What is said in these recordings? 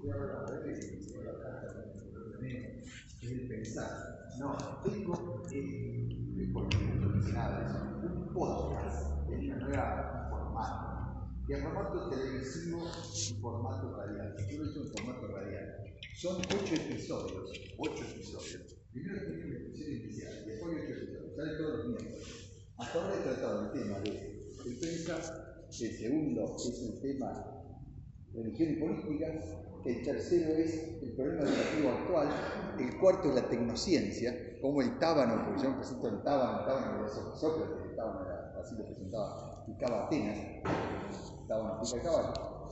Es el pensar. No, tengo un podcast en una nueva formato. Y el formato televisivo y formato radial. Yo lo he hecho en formato radial. Son 8 episodios. 8 episodios. Primero tiene una discusión inicial, después 8 episodios. Sale todos los miércoles. Hasta ahora he tratado el tema del pensar. El segundo es el tema religión y política. El tercero es el problema educativo actual. El cuarto es la tecnociencia, como el tábano, porque yo me presento el tábano era Sócrates, el tábano era, así lo presentaba, picaba Atenas, el tábano pica el caballo.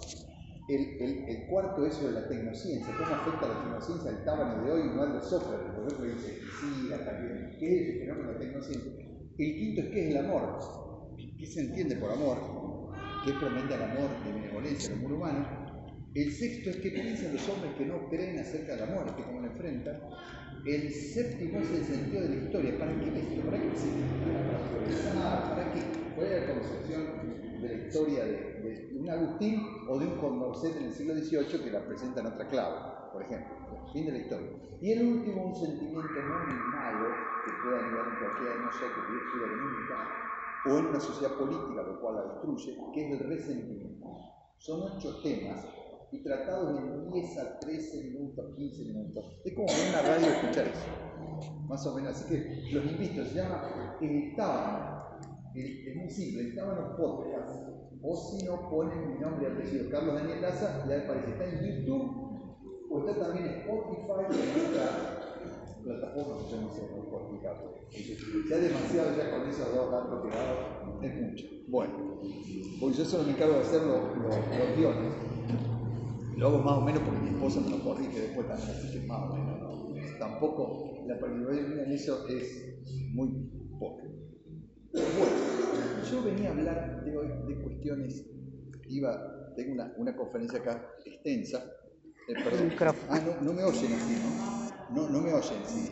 El cuarto es sobre la tecnociencia, cómo afecta la tecnociencia al tábano de hoy y no al de Sócrates, por ejemplo dice, sí, también, ¿qué es el fenómeno de la tecnociencia? El quinto es qué es el amor, qué se entiende por amor, qué promete el amor de benevolencia al amor humano. El sexto es qué piensan los hombres que no creen acerca de la muerte, cómo la enfrentan. El séptimo es el sentido de la historia. ¿Para qué esto? ¿Para qué existe? ¿Para qué? ¿Cuál es la concepción de la historia de un Agustín o de un Condorcet en el siglo XVIII que la presenta en otra clave, por ejemplo? Fin de la historia. Y el último, un sentimiento muy malo que puede ayudar en cualquiera de nosotros que estudia comunidad o en una sociedad política, lo cual la destruye, que es el resentimiento. Son 8 temas y tratados en 10 a 13 minutos, 15 minutos. Es como en una radio escuchar eso, más o menos. Así que los invito, se llama El Tábano. Es muy simple, El Tábano Podcast. O si no, ponen mi nombre y apellido, Carlos Daniel Laza, y ahí aparece. Está en YouTube, o está también en Spotify, y en otra plataforma que yo no sé cómo explicarlo. Ya demasiado, ya con esos dos datos pegados, es mucho. Bueno, porque yo solo me encargo de hacer los guiones. Lo hago más o menos porque mi esposa me lo corrige después también, así que más o menos, ¿no? Tampoco la participación mía en eso es muy poca. Bueno, yo venía a hablar de cuestiones, tengo una conferencia acá extensa, perdón. No me oyen así, ¿no? No me oyen, sí.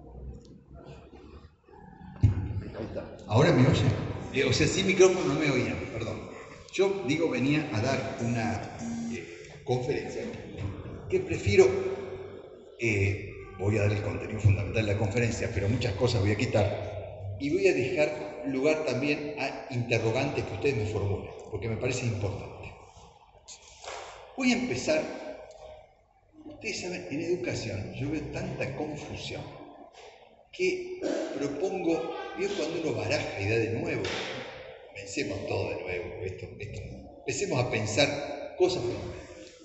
Ahí está. ¿Ahora me oyen? O sea, sin micrófono no me oían, perdón. Yo venía a dar una conferencia que prefiero, voy a dar el contenido fundamental de la conferencia, pero muchas cosas voy a quitar y voy a dejar lugar también a interrogantes que ustedes me formulen, porque me parece importante. Voy a empezar, ustedes saben, en educación yo veo tanta confusión que propongo, ¿vio cuando uno baraja ideas de nuevo? Pensemos todo de nuevo, empecemos a pensar cosas nuevas.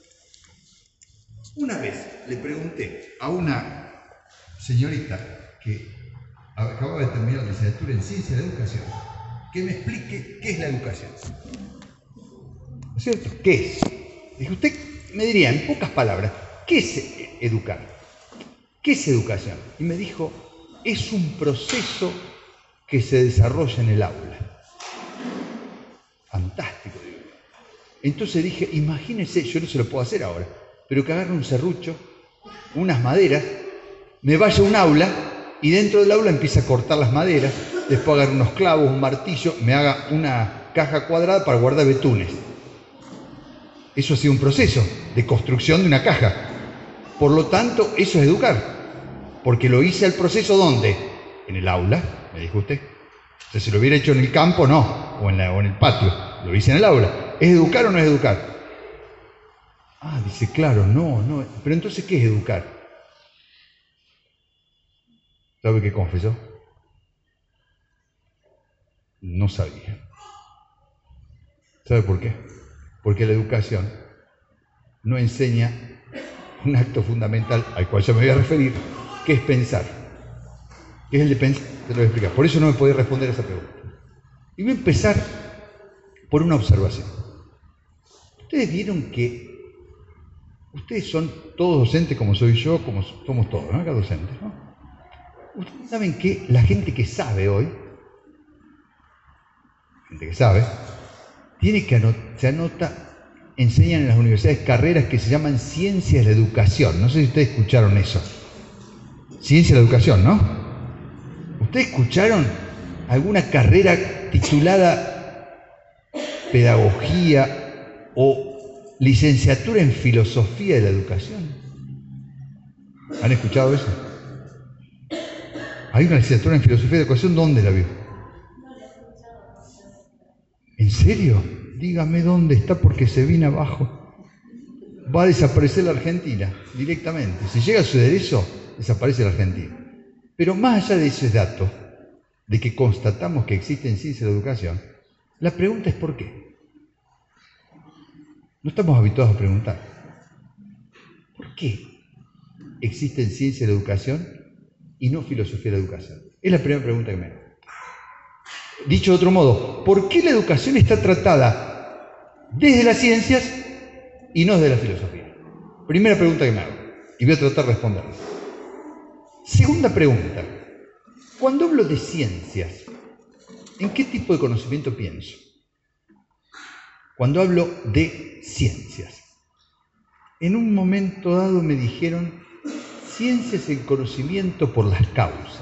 Una vez le pregunté a una señorita que acababa de terminar la licenciatura en Ciencia de la Educación que me explique qué es la educación. ¿No es cierto? ¿Qué es? Dije, usted me diría en pocas palabras, ¿qué es educar? ¿Qué es educación? Y me dijo, es un proceso que se desarrolla en el aula. Fantástico, digo. Entonces dije, imagínense, yo no se lo puedo hacer ahora, pero que agarre un serrucho, unas maderas, me vaya a un aula y dentro del aula empiece a cortar las maderas, después agarre unos clavos, un martillo, me haga una caja cuadrada para guardar betunes. Eso ha sido un proceso de construcción de una caja. Por lo tanto, eso es educar, porque lo hice al proceso ¿dónde? En el aula, me dijo usted. O sea, si lo hubiera hecho en el campo, no, o en el patio, lo hice en el aula. ¿Es educar o no es educar? Ah, dice, claro, no. Pero entonces, ¿qué es educar? ¿Sabe qué confesó? No sabía. ¿Sabe por qué? Porque la educación no enseña un acto fundamental al cual yo me voy a referir, que es pensar. ¿Qué es el de pensar? Te lo voy a explicar. Por eso no me podía responder a esa pregunta. Y voy a empezar por una observación. Ustedes vieron que ustedes son todos docentes como soy yo, como somos todos, ¿no? Acá docentes, ¿no? Ustedes saben que la gente que sabe hoy, tiene que se anota, enseñan en las universidades carreras que se llaman Ciencias de la Educación. No sé si ustedes escucharon eso. Ciencia de la Educación, ¿no? ¿Ustedes escucharon alguna carrera titulada Pedagogía o licenciatura en filosofía de la educación. ¿Han escuchado eso? ¿Hay una licenciatura en filosofía de la educación? ¿Dónde la vio? ¿En serio? Dígame dónde está porque se viene abajo. Va a desaparecer la Argentina directamente. Si llega a suceder eso, desaparece la Argentina. Pero más allá de ese dato, de que constatamos que existen ciencias de la educación, la pregunta es ¿por qué? No estamos habituados a preguntar. ¿Por qué existen ciencias de la educación y no filosofía de la educación? Es la primera pregunta que me hago. Dicho de otro modo, ¿por qué la educación está tratada desde las ciencias y no desde la filosofía? Primera pregunta que me hago, y voy a tratar de responderla. Segunda pregunta, cuando hablo de ciencias, ¿en qué tipo de conocimiento pienso? Cuando hablo de ciencias. En un momento dado me dijeron, ciencias el conocimiento por las causas.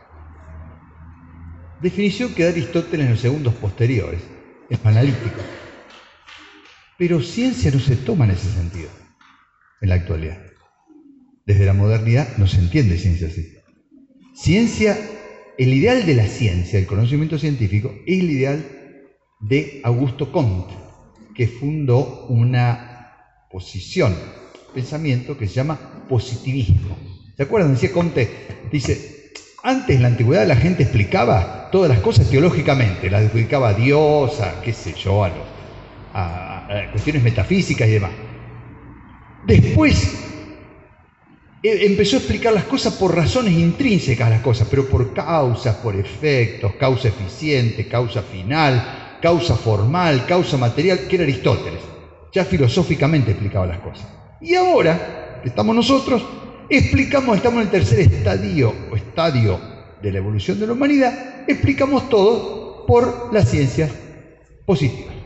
Definición que da Aristóteles en los segundos posteriores, es analítico. Pero ciencia no se toma en ese sentido, en la actualidad. Desde la modernidad no se entiende ciencia así. Ciencia, el ideal de la ciencia, el conocimiento científico, es el ideal de Augusto Comte, que fundó una posición, pensamiento que se llama positivismo. ¿Se acuerdan? Decía Comte, dice, antes en la antigüedad la gente explicaba todas las cosas teológicamente, las explicaba a Dios, a qué sé yo, a cuestiones metafísicas y demás. Después empezó a explicar las cosas por razones intrínsecas a las cosas, pero por causas, por efectos, causa eficiente, causa final, causa formal, causa material, que era Aristóteles. Ya filosóficamente explicaba las cosas. Y ahora, que estamos nosotros, estamos en el tercer estadio de la evolución de la humanidad, explicamos todo por las ciencias positivas.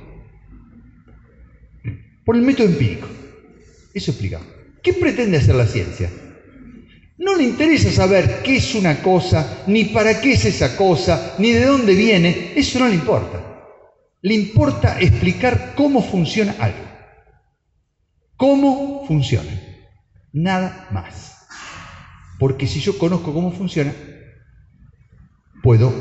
Por el método empírico. Eso explicamos. ¿Qué pretende hacer la ciencia? No le interesa saber qué es una cosa, ni para qué es esa cosa, ni de dónde viene. Eso no le importa. Le importa explicar cómo funciona algo. Cómo funciona. Nada más. Porque si yo conozco cómo funciona, puedo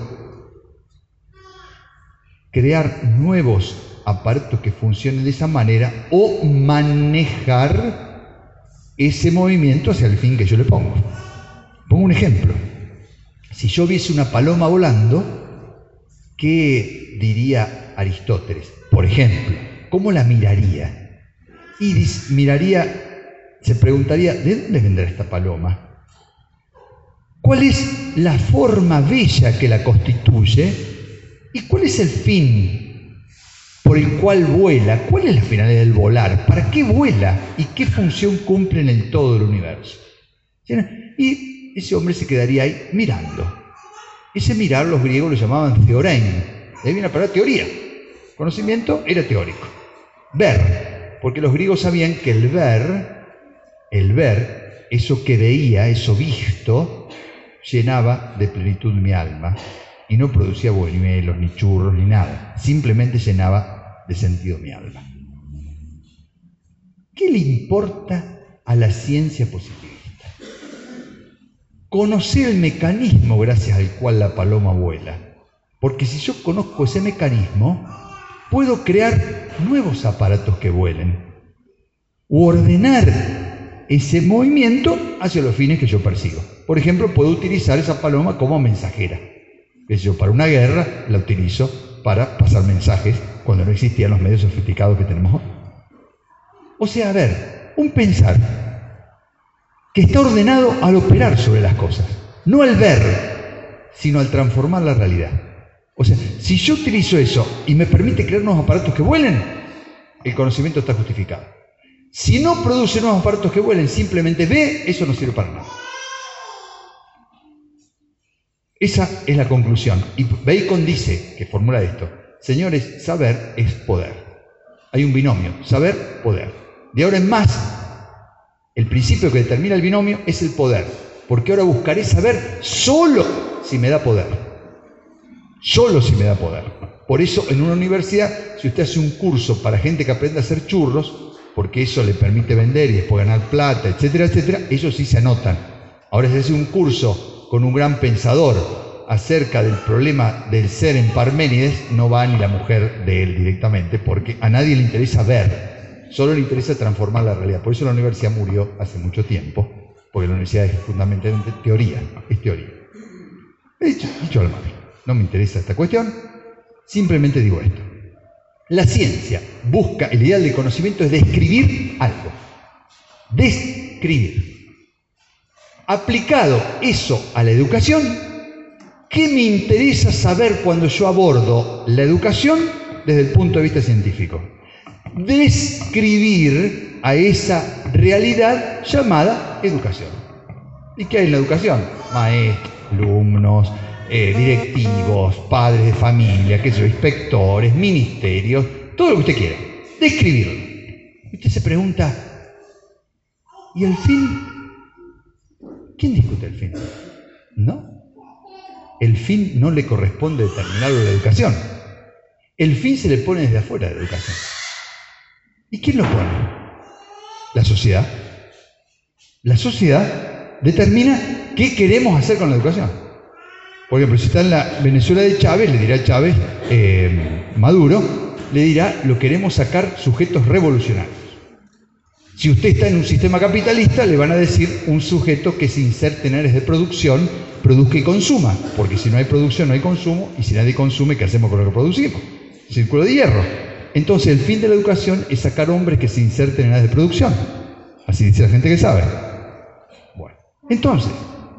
crear nuevos aparatos que funcionen de esa manera o manejar ese movimiento hacia el fin que yo le pongo. Pongo un ejemplo. Si yo viese una paloma volando, ¿qué diría Aristóteles? Por ejemplo, ¿cómo la miraría? Y se preguntaría, ¿de dónde vendrá esta paloma? ¿Cuál es la forma bella que la constituye? ¿Y cuál es el fin por el cual vuela? ¿Cuál es la finalidad del volar? ¿Para qué vuela? ¿Y qué función cumple en el todo del universo? Y ese hombre se quedaría ahí mirando. Ese mirar los griegos lo llamaban theorein. De ahí viene la palabra teoría. Conocimiento era teórico. Ver, porque los griegos sabían que el ver, eso que veía, eso visto, llenaba de plenitud mi alma y no producía buñuelos, ni churros, ni nada. Simplemente llenaba de sentido mi alma. ¿Qué le importa a la ciencia positivista? Conocer el mecanismo gracias al cual la paloma vuela. Porque si yo conozco ese mecanismo, puedo crear nuevos aparatos que vuelen. O ordenar ese movimiento hacia los fines que yo persigo. Por ejemplo, puedo utilizar esa paloma como mensajera. Para una guerra la utilizo para pasar mensajes cuando no existían los medios sofisticados que tenemos hoy. O sea, a ver, un pensar que está ordenado al operar sobre las cosas, no al ver, sino al transformar la realidad. O sea, si yo utilizo eso y me permite crear nuevos aparatos que vuelen, el conocimiento está justificado. Si no produce nuevos aparatos que vuelen, simplemente ve, eso no sirve para nada. Esa es la conclusión. Y Bacon dice, que formula esto, señores, saber es poder. Hay un binomio, saber, poder. De ahora en más, el principio que determina el binomio es el poder. Porque ahora buscaré saber solo si me da poder. Solo si me da poder. Por eso, en una universidad, si usted hace un curso para gente que aprende a hacer churros, porque eso le permite vender y después ganar plata, etcétera, etcétera, ellos sí se anotan. Ahora, si hace un curso con un gran pensador acerca del problema del ser en Parménides, no va ni la mujer de él directamente, porque a nadie le interesa ver, solo le interesa transformar la realidad. Por eso la universidad murió hace mucho tiempo, porque la universidad es fundamentalmente teoría, es teoría. Dicho al margen, no me interesa esta cuestión, simplemente digo esto. La ciencia busca, el ideal del conocimiento es describir algo. Describir. Aplicado eso a la educación, ¿qué me interesa saber cuando yo abordo la educación desde el punto de vista científico? Describir a esa realidad llamada educación. ¿Y qué hay en la educación? Maestros, alumnos, directivos, padres de familia, qué sé yo, inspectores, ministerios, todo lo que usted quiera. Describirlo. Usted se pregunta, ¿y el fin? ¿Quién discute el fin? ¿No? El fin no le corresponde determinarlo a la educación. El fin se le pone desde afuera de la educación. ¿Y quién lo pone? La sociedad. La sociedad determina qué queremos hacer con la educación. Por ejemplo, si está en la Venezuela de Chávez, le dirá Chávez, Maduro, le dirá, lo queremos sacar sujetos revolucionarios. Si usted está en un sistema capitalista, le van a decir un sujeto que se inserte en áreas de producción, produzca y consuma, porque si no hay producción no hay consumo, y si nadie consume, ¿qué hacemos con lo que producimos? Círculo de hierro. Entonces, el fin de la educación es sacar hombres que se inserten en áreas de producción. Así dice la gente que sabe. Bueno, entonces,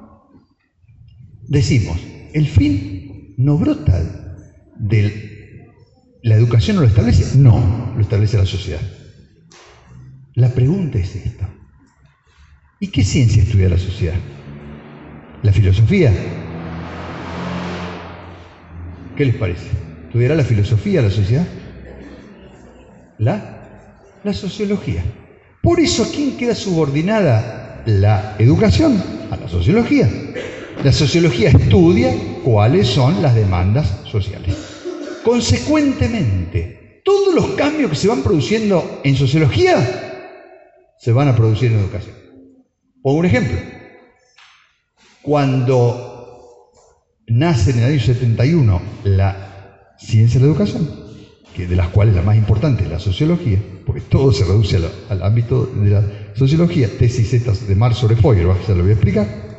decimos, el fin no brota de la educación, ¿no lo establece? No, lo establece la sociedad. La pregunta es esta. ¿Y qué ciencia estudia la sociedad? ¿La filosofía? ¿Qué les parece? ¿Estudiará la filosofía la sociedad? La sociología. Por eso, ¿a quién queda subordinada la educación? A la sociología. La sociología estudia cuáles son las demandas sociales. Consecuentemente, todos los cambios que se van produciendo en sociología se van a producir en educación. Pongo un ejemplo. Cuando nace en el año 71 la ciencia de la educación, que de las cuales la más importante es la sociología, porque todo se reduce al ámbito de la sociología, tesis de Marx sobre Feuerbach, ya lo voy a explicar.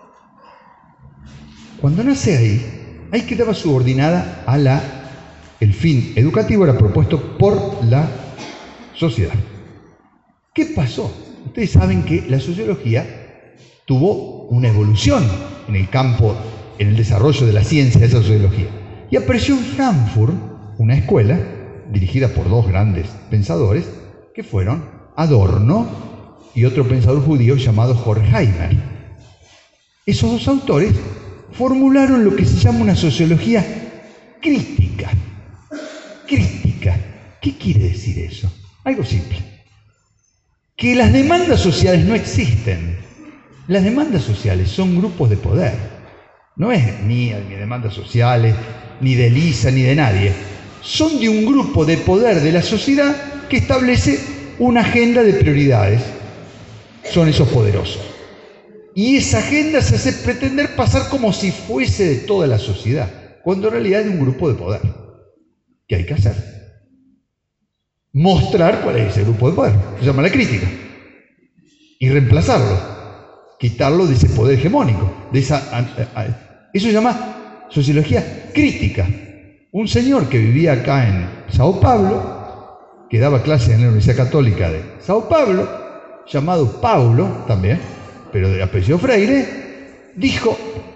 Cuando nace ahí quedaba subordinada a el fin educativo era propuesto por la sociedad. ¿Qué pasó? Ustedes saben que la sociología tuvo una evolución en el campo, en el desarrollo de la ciencia de esa sociología. Y apareció en Frankfurt una escuela dirigida por dos grandes pensadores que fueron Adorno y otro pensador judío llamado Horkheimer. Esos dos autores formularon lo que se llama una sociología crítica. Crítica. ¿Qué quiere decir eso? Algo simple. Que las demandas sociales no existen. Las demandas sociales son grupos de poder. No es mía, ni demandas sociales, ni de Elisa, ni de nadie. Son de un grupo de poder de la sociedad que establece una agenda de prioridades. Son esos poderosos. Y esa agenda se hace pretender pasar como si fuese de toda la sociedad, cuando en realidad es de un grupo de poder. ¿Qué hay que hacer? Mostrar cuál es ese grupo de poder. Se llama la crítica. Y reemplazarlo. Quitarlo de ese poder hegemónico. Eso se llama sociología crítica. Un señor que vivía acá en Sao Paulo, que daba clases en la Universidad Católica de Sao Paulo, llamado Paulo también, pero de apellido Freire, dijo,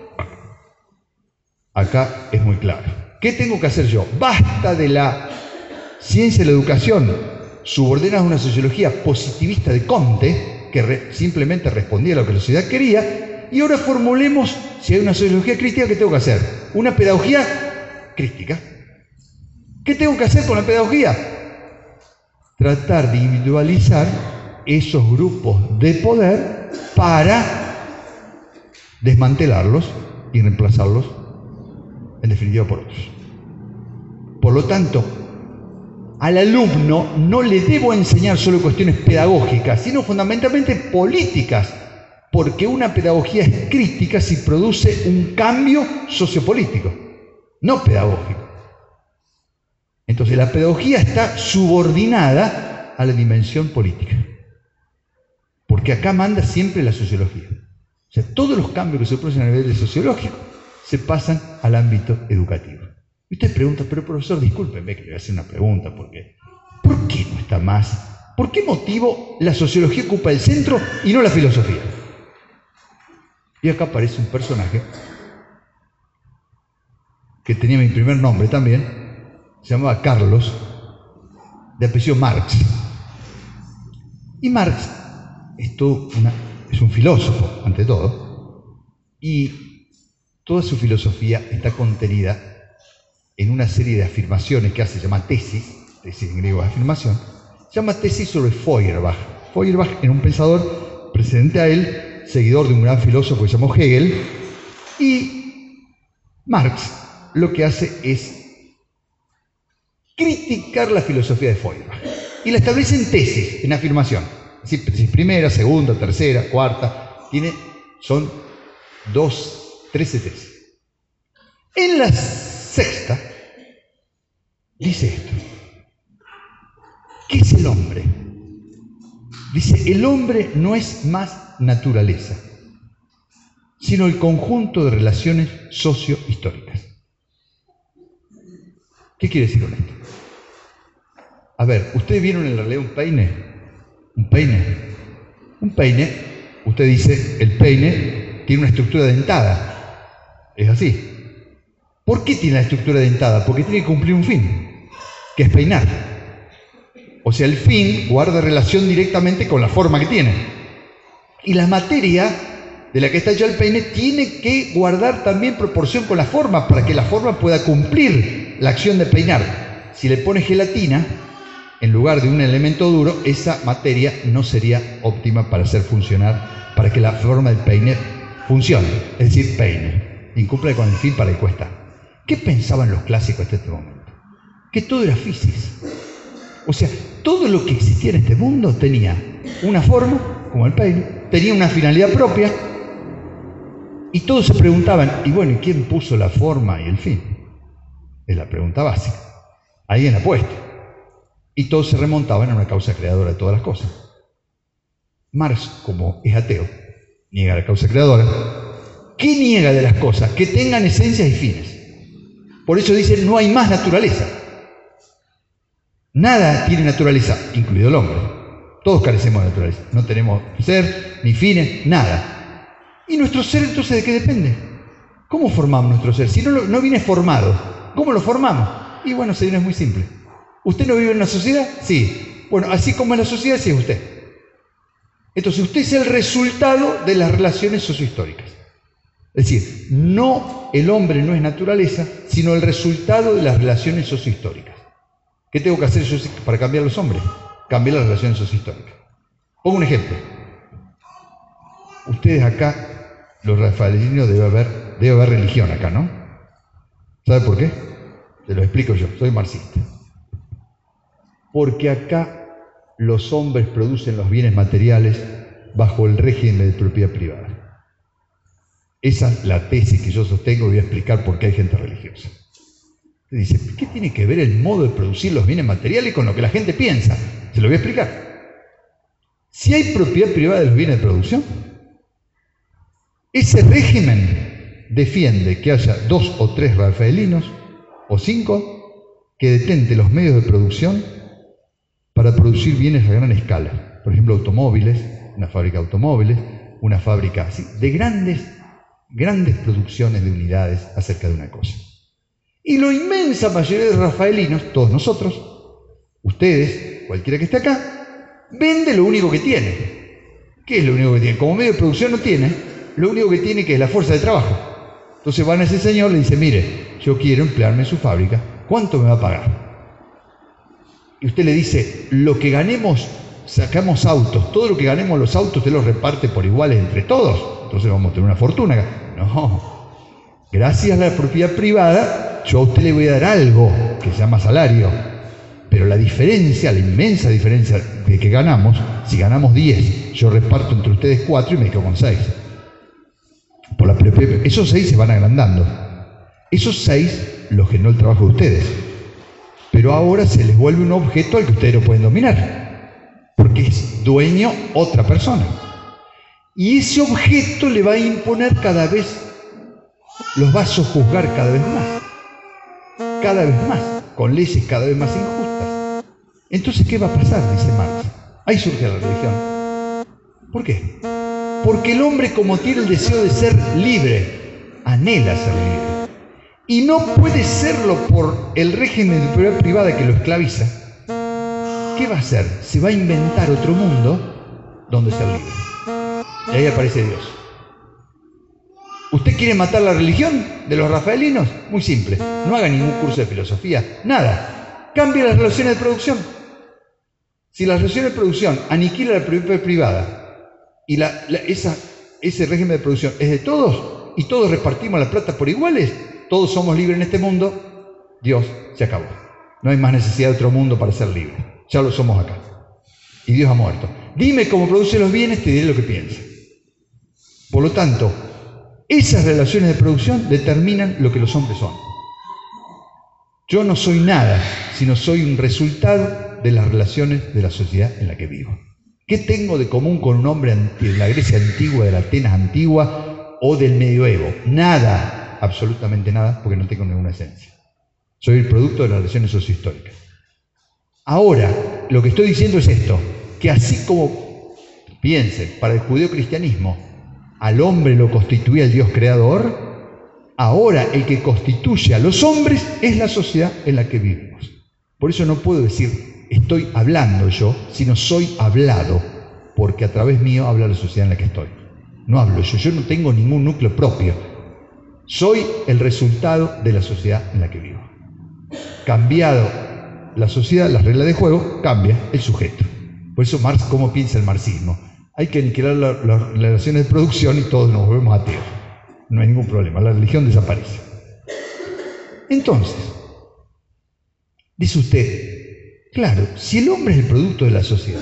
acá es muy claro, ¿qué tengo que hacer yo? Basta de la ciencia de la educación subordinada a una sociología positivista de Comte, que simplemente respondía a lo que la sociedad quería, y ahora formulemos, si hay una sociología crítica, ¿qué tengo que hacer? Una pedagogía crítica. ¿Qué tengo que hacer con la pedagogía? Tratar de individualizar esos grupos de poder para desmantelarlos y reemplazarlos, en definitiva, por otros. Por lo tanto, al alumno no le debo enseñar solo cuestiones pedagógicas, sino fundamentalmente políticas, porque una pedagogía es crítica si produce un cambio sociopolítico, no pedagógico. Entonces la pedagogía está subordinada a la dimensión política, porque acá manda siempre la sociología. O sea, todos los cambios que se producen a nivel sociológico se pasan al ámbito educativo. Y usted pregunta, pero profesor, discúlpeme que le voy a hacer una pregunta, porque ¿por qué no está más? ¿Por qué motivo la sociología ocupa el centro y no la filosofía? Y acá aparece un personaje que tenía mi primer nombre también, se llamaba Carlos, de apellido Marx. Y Marx es un filósofo, ante todo, y toda su filosofía está contenida en una serie de afirmaciones que hace, se llama tesis en griego es afirmación, se llama tesis sobre Feuerbach. Feuerbach era un pensador precedente a él, seguidor de un gran filósofo que se llamó Hegel, y Marx lo que hace es criticar la filosofía de Feuerbach y la establece en tesis, en afirmación. Es decir, tesis primera, segunda, tercera, cuarta, son 13 tesis. En la sexta dice esto: ¿qué es el hombre? Dice, el hombre no es más naturaleza, sino el conjunto de relaciones socio-históricas. ¿Qué quiere decir con esto? A ver, ¿ustedes vieron en realidad un peine? ¿Un peine? Un peine, usted dice, el peine tiene una estructura dentada. Es así. ¿Por qué tiene la estructura dentada? Porque tiene que cumplir un fin, que es peinar. O sea, el fin guarda relación directamente con la forma que tiene. Y la materia de la que está hecho el peine tiene que guardar también proporción con la forma, para que la forma pueda cumplir la acción de peinar. Si le pone gelatina en lugar de un elemento duro, esa materia no sería óptima para hacer funcionar, para que la forma del peine funcione, es decir, peine, incumple con el fin para el cual está. ¿Qué pensaban los clásicos hasta este momento? Que todo era física. O sea, todo lo que existía en este mundo tenía una forma, como el peine, tenía una finalidad propia, y todos se preguntaban, y bueno, ¿y quién puso la forma y el fin? Es la pregunta básica. Alguien la ha puesto. Y todos se remontaban a una causa creadora de todas las cosas. Marx, como es ateo, niega la causa creadora. ¿Qué niega de las cosas? Que tengan esencias y fines. Por eso dice, no hay más naturaleza. Nada tiene naturaleza, incluido el hombre. Todos carecemos de naturaleza. No tenemos ser, ni fines, nada. ¿Y nuestro ser entonces de qué depende? ¿Cómo formamos nuestro ser? Si no viene formado, ¿cómo lo formamos? Y bueno, señor, es muy simple. ¿Usted no vive en una sociedad? Sí. Bueno, así como es la sociedad, sí es usted. Entonces, usted es el resultado de las relaciones sociohistóricas. Es decir, no, el hombre no es naturaleza, sino el resultado de las relaciones sociohistóricas. ¿Qué tengo que hacer yo para cambiar los hombres? Cambiar las relaciones sociohistóricas. Pongo un ejemplo. Ustedes acá, los rafaelinos, debe haber religión acá, ¿no? ¿Sabe por qué? Se lo explico yo, soy marxista. Porque acá los hombres producen los bienes materiales bajo el régimen de propiedad privada. Esa es la tesis que yo sostengo y voy a explicar por qué hay gente religiosa. Dice, ¿qué tiene que ver el modo de producir los bienes materiales con lo que la gente piensa? Se lo voy a explicar. Si hay propiedad privada de los bienes de producción, ese régimen defiende que haya 2 o 3 rafaelinos, o 5, que detenten los medios de producción para producir bienes a gran escala. Por ejemplo, automóviles, una fábrica de automóviles, una fábrica así, de grandes producciones de unidades acerca de una cosa. Y la inmensa mayoría de rafaelinos, todos nosotros, ustedes, cualquiera que esté acá, vende lo único que tiene. ¿Qué es lo único que tiene? Como medio de producción no tiene, lo único que tiene que es la fuerza de trabajo. Entonces van a ese señor y le dicen, mire, yo quiero emplearme en su fábrica, ¿cuánto me va a pagar? Y usted le dice, lo que ganemos, sacamos autos, todo lo que ganemos los autos usted los reparte por iguales entre todos, entonces vamos a tener una fortuna acá. No, gracias a la propiedad privada, yo a usted le voy a dar algo que se llama salario, Pero la diferencia, la inmensa diferencia de que ganamos, si ganamos 10, yo reparto entre ustedes 4 y me quedo con 6. Esos 6 se van agrandando. Esos 6 los generó el trabajo de ustedes. Pero ahora se les vuelve un objeto al que ustedes no pueden dominar, porque es dueño otra persona. Y ese objeto le va a imponer cada vez, los va a sojuzgar cada vez más, con leyes cada vez más injustas. Entonces, ¿qué va a pasar? Dice Marx. Ahí surge la religión. ¿Por qué? Porque el hombre, como tiene el deseo de ser libre, anhela ser libre. Y no puede serlo por el régimen de propiedad privada que lo esclaviza. ¿Qué va a hacer? Se va a inventar otro mundo donde ser libre. Y ahí aparece Dios. ¿Usted quiere matar la religión de los rafaelinos? Muy simple. No haga ningún curso de filosofía. Nada. Cambie las relaciones de producción. Si las relaciones de producción aniquila la propiedad privada y ese régimen de producción es de todos y todos repartimos la plata por iguales, todos somos libres en este mundo, Dios se acabó. No hay más necesidad de otro mundo para ser libre. Ya lo somos acá. Y Dios ha muerto. Dime cómo produce los bienes, te diré lo que piensa. Por lo tanto, esas relaciones de producción determinan lo que los hombres son. Yo no soy nada, sino soy un resultado de las relaciones de la sociedad en la que vivo. ¿Qué tengo de común con un hombre de la Grecia antigua, de la Atenas antigua o del medioevo? Nada, absolutamente nada, porque no tengo ninguna esencia. Soy el producto de las relaciones sociohistóricas. Ahora, lo que estoy diciendo es esto, que así como, piensen, para el judeocristianismo, al hombre lo constituía el Dios creador, ahora el que constituye a los hombres es la sociedad en la que vivimos. Por eso no puedo decir estoy hablando yo, sino soy hablado, porque a través mío habla la sociedad en la que estoy. No hablo yo no tengo ningún núcleo propio. Soy el resultado de la sociedad en la que vivo. Cambiado la sociedad, las reglas de juego, cambia el sujeto. Por eso Marx, ¿cómo piensa el marxismo? Hay que aniquilar las relaciones de producción y todos nos volvemos ateos. No hay ningún problema, la religión desaparece. Entonces, dice usted, claro, si el hombre es el producto de la sociedad,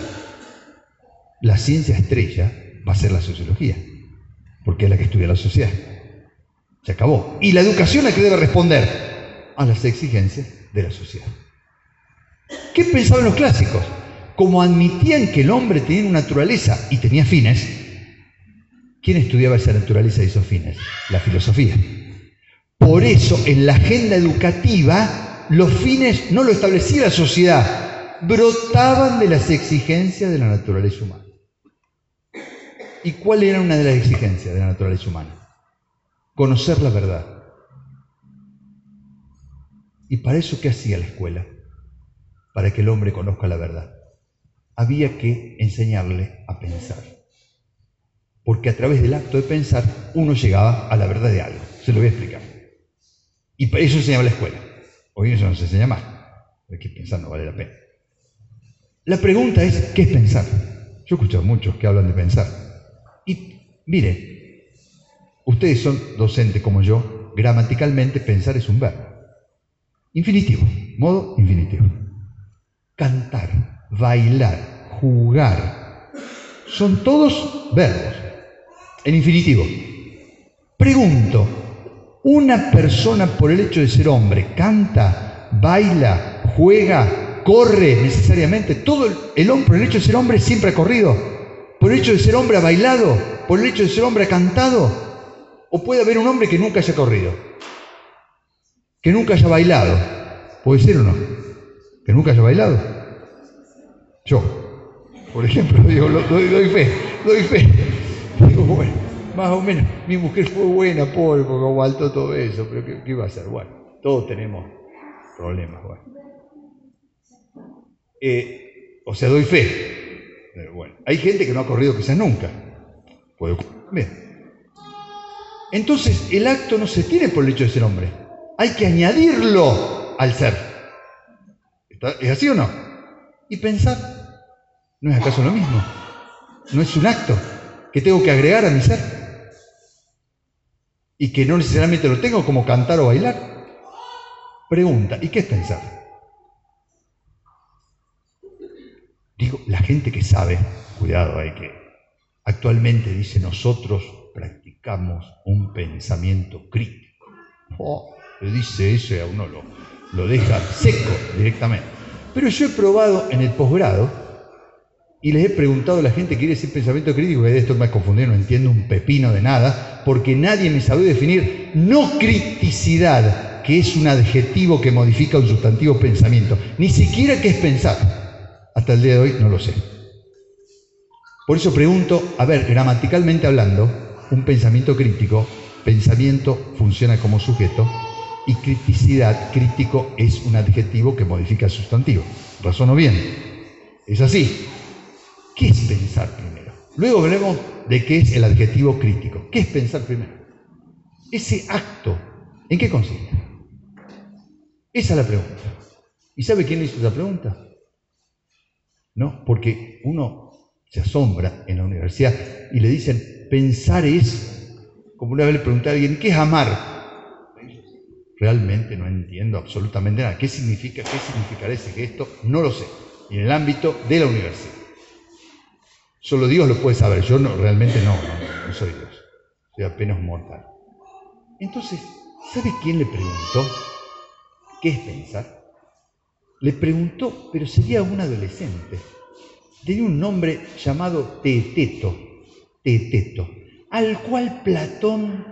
la ciencia estrella va a ser la sociología, porque es la que estudia la sociedad. Se acabó. ¿Y la educación a qué debe responder? A las exigencias de la sociedad. ¿Qué pensaban los clásicos? Como admitían que el hombre tenía una naturaleza y tenía fines, ¿quién estudiaba esa naturaleza y esos fines? La filosofía. Por eso, en la agenda educativa, los fines no lo establecía la sociedad, brotaban de las exigencias de la naturaleza humana. ¿Y cuál era una de las exigencias de la naturaleza humana? Conocer la verdad. ¿Y para eso qué hacía la escuela? Para que el hombre conozca la verdad. Había que enseñarle a pensar. Porque a través del acto de pensar uno llegaba a la verdad de algo. Se lo voy a explicar. Y para eso enseñaba la escuela. Hoy eso no se enseña más. Porque pensar no vale la pena. La pregunta es, ¿qué es pensar? Yo he escuchado a muchos que hablan de pensar. Y mire, ustedes son docentes como yo. Gramaticalmente pensar es un verbo. Infinitivo. Modo infinitivo. Cantar, bailar, jugar, son todos verbos, en infinitivo. Pregunto, ¿una persona por el hecho de ser hombre canta, baila, juega, corre necesariamente? ¿Todo el hombre por el hecho de ser hombre siempre ha corrido? ¿Por el hecho de ser hombre ha bailado? ¿Por el hecho de ser hombre ha cantado? ¿O puede haber un hombre que nunca haya corrido? ¿Que nunca haya bailado? ¿Puede ser o no? ¿Que nunca haya bailado? Yo, por ejemplo, digo, doy fe. Digo, bueno, más o menos, mi mujer fue buena, pobre, porque aguantó todo eso, pero ¿qué iba a hacer? Bueno, todos tenemos problemas, bueno. O sea, doy fe. Pero bueno, hay gente que no ha corrido quizás nunca. Puede ocurrir también. Entonces, el acto no se tiene por el hecho de ser hombre. Hay que añadirlo al ser. ¿Es así o no? Y pensar, ¿no es acaso lo mismo? ¿No es un acto que tengo que agregar a mi ser? Y que no necesariamente lo tengo como cantar o bailar. Pregunta, ¿y qué es pensar? Digo, la gente que sabe, cuidado, hay que actualmente dice nosotros practicamos un pensamiento crítico. Le dice eso y a uno lo deja seco directamente. Pero yo he probado en el posgrado y les he preguntado a la gente que quiere decir pensamiento crítico, que de esto me ha confundido, no entiendo un pepino de nada, porque nadie me sabe definir no criticidad, que es un adjetivo que modifica un sustantivo pensamiento, ni siquiera qué es pensar. Hasta el día de hoy no lo sé. Por eso pregunto, a ver, gramaticalmente hablando, un pensamiento crítico, pensamiento funciona como sujeto, y criticidad, crítico, es un adjetivo que modifica el sustantivo. ¿Razono bien? Es así. ¿Qué es pensar primero? Luego veremos de qué es el adjetivo crítico. ¿Qué es pensar primero? Ese acto, ¿en qué consiste? Esa es la pregunta. ¿Y sabe quién hizo esa pregunta? No, porque uno se asombra en la universidad y le dicen, pensar es, como una vez le pregunté a alguien, ¿qué es amar? Realmente no entiendo absolutamente nada. ¿Qué significa? ¿Qué significará ese gesto? No lo sé. Y en el ámbito de la universidad. Solo Dios lo puede saber. Yo no, realmente no soy Dios. Soy apenas mortal. Entonces, ¿sabe quién le preguntó qué es pensar? Le preguntó, pero sería un adolescente. Tenía un nombre llamado Teeteto, al cual Platón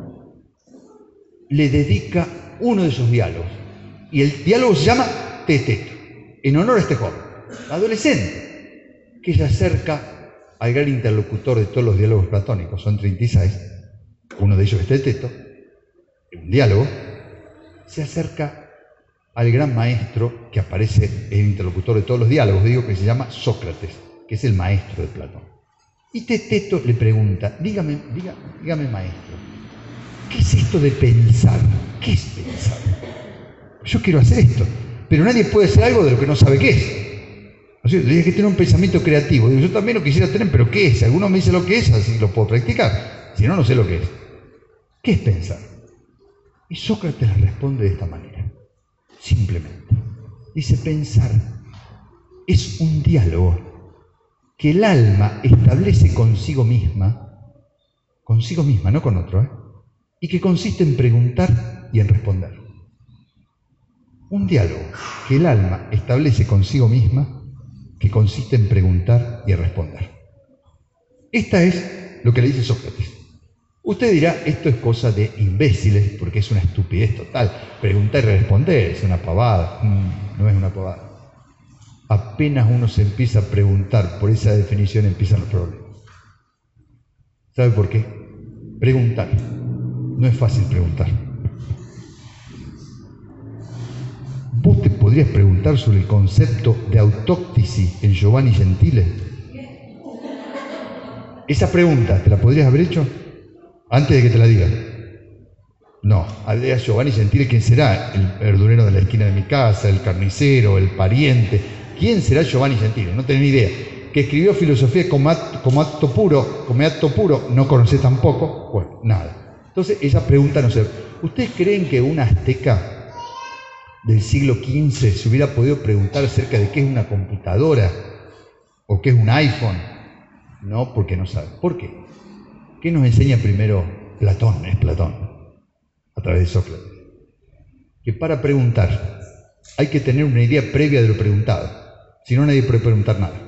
le dedica uno de sus diálogos. Y el diálogo se llama Teeteto, en honor a este joven, adolescente, que se acerca al gran interlocutor de todos los diálogos platónicos, son 36, uno de ellos es Teeteto, un diálogo, se acerca al gran maestro que aparece, el interlocutor de todos los diálogos, digo, que se llama Sócrates, que es el maestro de Platón. Y Teeteto le pregunta, dígame maestro, ¿qué es esto de pensar? ¿Qué es pensar? Yo quiero hacer esto, pero nadie puede hacer algo de lo que no sabe qué es. O sea, hay que tener un pensamiento creativo. Digo, yo también lo quisiera tener, pero ¿qué es? Si alguno me dice lo que es, así lo puedo practicar. Si no, no sé lo que es. ¿Qué es pensar? Y Sócrates le responde de esta manera. Simplemente. Dice, pensar es un diálogo que el alma establece consigo misma, no con otro, y que consiste en preguntar y en responder. Un diálogo que el alma establece consigo misma, que consiste en preguntar y en responder. Esta es lo que le dice Sócrates. Usted dirá, esto es cosa de imbéciles, porque es una estupidez total. Preguntar y responder es una pavada. No es una pavada. Apenas uno se empieza a preguntar por esa definición, empiezan los problemas. ¿Sabe por qué? Preguntar. No es fácil preguntar. ¿Vos te podrías preguntar sobre el concepto de autóctisi en Giovanni Gentile? Esa pregunta, ¿te la podrías haber hecho antes de que te la diga? No, a Giovanni Gentile, ¿quién será? El verdurero de la esquina de mi casa, el carnicero, el pariente. ¿Quién será Giovanni Gentile? No tenés ni idea. Que escribió filosofía como acto puro, no conocés tampoco. Bueno, nada. Entonces, esa pregunta no se... ¿Ustedes creen que un azteca del siglo XV se hubiera podido preguntar acerca de qué es una computadora o qué es un iPhone? No, porque no sabe. ¿Por qué? ¿Qué nos enseña primero Platón? Es Platón, a través de Sócrates. Que para preguntar hay que tener una idea previa de lo preguntado. Si no, nadie puede preguntar nada.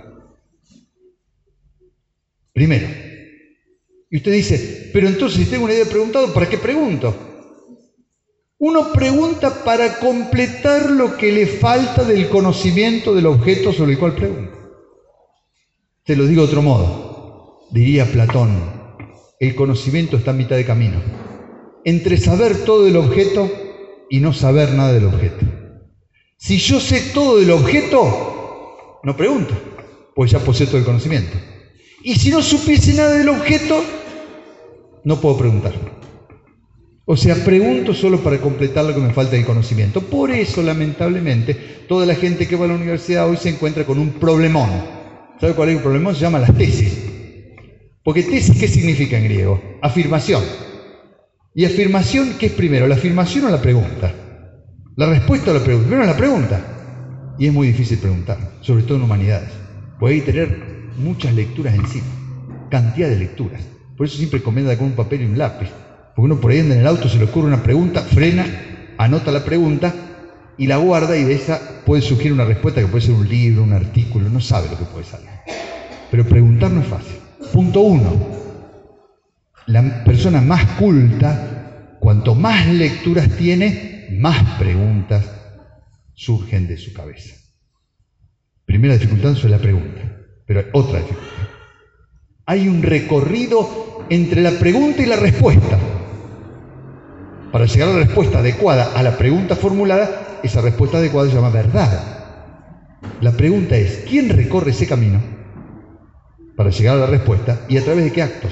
Primero. Y usted dice, pero entonces si tengo una idea de preguntado, ¿para qué pregunto? Uno pregunta para completar lo que le falta del conocimiento del objeto sobre el cual pregunta. Te lo digo de otro modo. Diría Platón, el conocimiento está a mitad de camino. Entre saber todo del objeto y no saber nada del objeto. Si yo sé todo del objeto, no pregunto, pues ya poseo todo el conocimiento. Y si no supiese nada del objeto, no puedo preguntar. O sea, pregunto solo para completar lo que me falta del conocimiento. Por eso, lamentablemente, toda la gente que va a la universidad hoy se encuentra con un problemón. ¿Sabe cuál es el problemón? Se llama las tesis. Porque tesis, ¿qué significa en griego? Afirmación. ¿Y afirmación qué es primero? ¿La afirmación o la pregunta? La respuesta o la pregunta. Primero la pregunta. Y es muy difícil preguntar, sobre todo en humanidades. Puede tener muchas lecturas encima, cantidad de lecturas. Por eso siempre comienza con un papel y un lápiz. Porque uno por ahí anda en el auto, se le ocurre una pregunta, frena, anota la pregunta y la guarda, y de esa puede surgir una respuesta que puede ser un libro, un artículo, no sabe lo que puede salir. Pero preguntar no es fácil. Punto 1. La persona más culta, cuanto más lecturas tiene, más preguntas surgen de su cabeza. Primera dificultad es la pregunta, pero hay otra dificultad. Hay un recorrido entre la pregunta y la respuesta. Para llegar a la respuesta adecuada a la pregunta formulada, esa respuesta adecuada se llama verdad. La pregunta es, ¿quién recorre ese camino para llegar a la respuesta y a través de qué actos?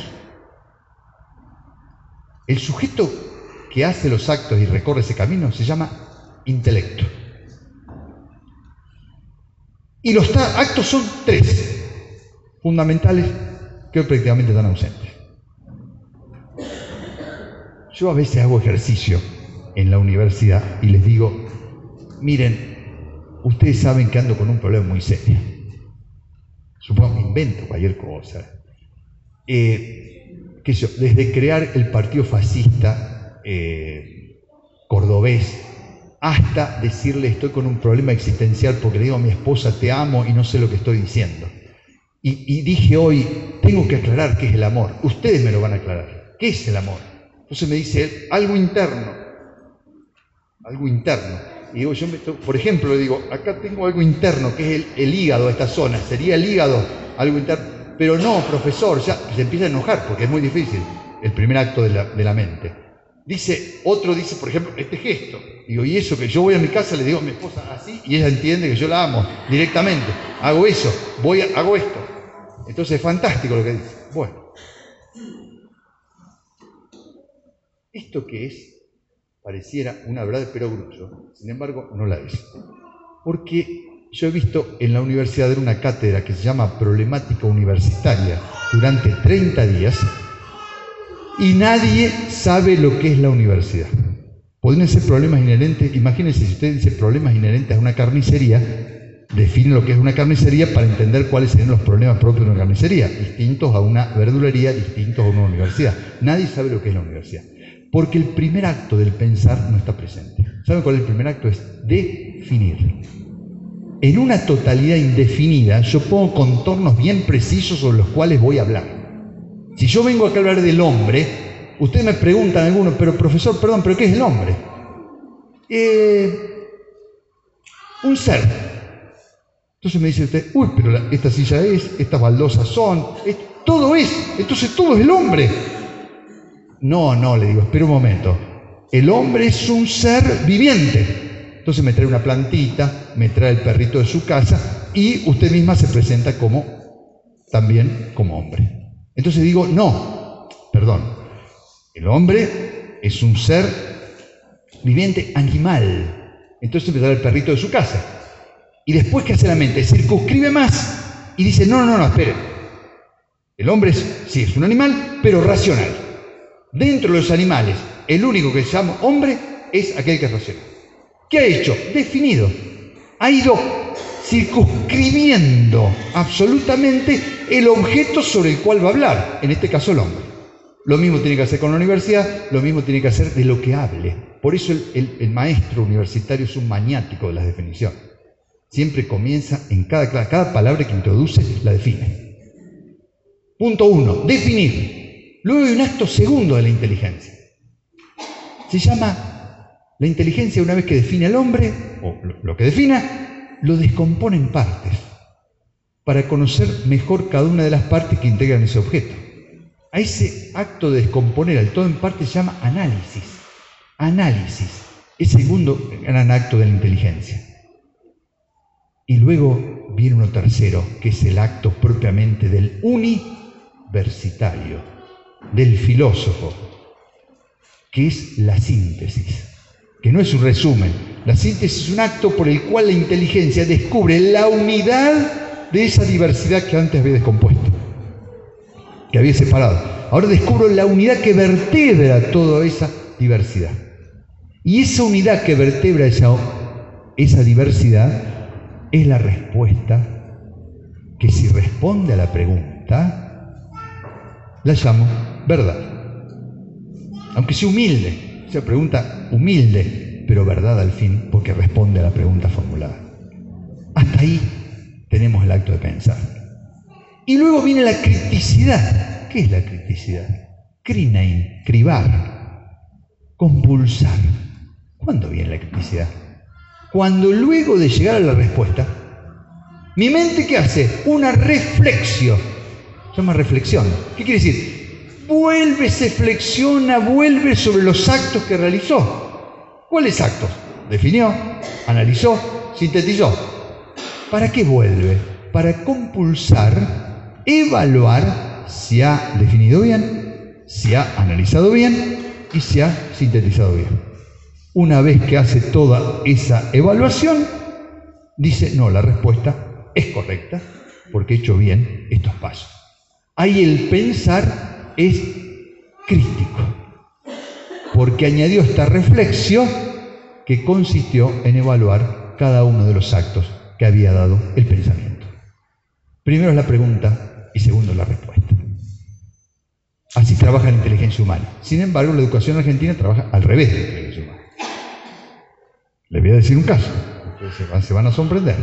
El sujeto que hace los actos y recorre ese camino se llama intelecto. Y los actos son 3 fundamentales que hoy prácticamente están ausentes. Yo a veces hago ejercicio en la universidad y les digo, miren, ustedes saben que ando con un problema muy serio. Supongo que invento cualquier cosa. Desde crear el partido fascista cordobés hasta decirle estoy con un problema existencial porque le digo a mi esposa te amo y no sé lo que estoy diciendo. Y dije hoy, tengo que aclarar qué es el amor. Ustedes me lo van a aclarar. ¿Qué es el amor? Entonces me dice él, algo interno. Algo interno. Y digo, por ejemplo, le digo, acá tengo algo interno, que es el hígado, esta zona. ¿Sería el hígado algo interno? Pero no, profesor, ya se empieza a enojar porque es muy difícil el primer acto de la mente. Otro dice, por ejemplo, este gesto. Digo, y eso que yo voy a mi casa, le digo a mi esposa así, y ella entiende que yo la amo directamente. Hago eso, hago esto. Entonces es fantástico lo que dice. Bueno, ¿esto qué es? Pareciera una verdad de perogrullo, sin embargo no la es. Porque yo he visto en la universidad una cátedra que se llama Problemática Universitaria durante 30 días y nadie sabe lo que es la universidad. Podrían ser problemas inherentes, imagínense si usted dice problemas inherentes a una carnicería, define lo que es una carnicería para entender cuáles serían los problemas propios de una carnicería, distintos a una verdulería, distintos a una universidad. Nadie sabe lo que es la universidad, porque el primer acto del pensar no está presente. ¿Saben cuál es el primer acto? Es definir. En una totalidad indefinida yo pongo contornos bien precisos sobre los cuales voy a hablar. Si yo vengo acá a hablar del hombre, ustedes me preguntan algunos, pero profesor, perdón, ¿pero qué es el hombre? Un ser. Entonces me dice usted, uy, pero esta silla es, estas baldosas son, todo es, entonces todo es el hombre. No, le digo, espera un momento. El hombre es un ser viviente. Entonces me trae una plantita, me trae el perrito de su casa y usted misma se presenta también como hombre. Entonces digo, no, perdón, el hombre es un ser viviente animal. Entonces me trae el perrito de su casa. Y después, ¿qué hace la mente? Circunscribe más y dice, no, espere. El hombre sí es un animal, pero racional. Dentro de los animales, el único que se llama hombre es aquel que es racional. ¿Qué ha hecho? Definido. Ha ido circunscribiendo absolutamente el objeto sobre el cual va a hablar, en este caso el hombre. Lo mismo tiene que hacer con la universidad, lo mismo tiene que hacer de lo que hable. Por eso el maestro universitario es un maniático de las definiciones. Siempre comienza en cada palabra que introduce, la define. Punto 1, definir. Luego hay un acto segundo de la inteligencia. Se llama la inteligencia. Una vez que define al hombre, o lo que defina, lo descompone en partes, para conocer mejor cada una de las partes que integran ese objeto. A ese acto de descomponer al todo en partes se llama análisis. Análisis es el segundo gran acto de la inteligencia. Y luego viene uno tercero, que es el acto propiamente del universitario, del filósofo, que es la síntesis, que no es un resumen. La síntesis es un acto por el cual la inteligencia descubre la unidad de esa diversidad que antes había descompuesto, que había separado. Ahora descubro la unidad que vertebra toda esa diversidad. Y esa unidad que vertebra esa diversidad es la respuesta que si responde a la pregunta, la llamo verdad. Aunque sea humilde, sea pregunta humilde, pero verdad al fin, porque responde a la pregunta formulada. Hasta ahí tenemos el acto de pensar. Y luego viene la criticidad. ¿Qué es la criticidad? Crinein, cribar, compulsar. ¿Cuándo viene la criticidad? Cuando luego de llegar a la respuesta, mi mente, ¿qué hace? Una reflexión. Se llama reflexión. ¿Qué quiere decir? Vuelve, se flexiona, vuelve sobre los actos que realizó. ¿Cuáles actos? Definió, analizó, sintetizó. ¿Para qué vuelve? Para compulsar, evaluar si ha definido bien, si ha analizado bien y si ha sintetizado bien. Una vez que hace toda esa evaluación, dice, no, la respuesta es correcta porque he hecho bien estos pasos. Ahí el pensar es crítico, porque añadió esta reflexión que consistió en evaluar cada uno de los actos que había dado el pensamiento. Primero es la pregunta y segundo la respuesta. Así trabaja la inteligencia humana. Sin embargo, la educación argentina trabaja al revés de la inteligencia humana. Les voy a decir un caso, ustedes se van a sorprender.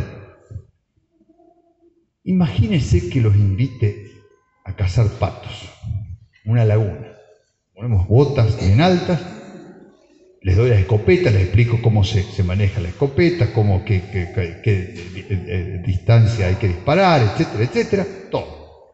Imagínense que los invite a cazar patos, una laguna. Ponemos botas bien altas, les doy la escopeta, les explico cómo se maneja la escopeta, qué distancia hay que disparar, etcétera, etcétera, todo.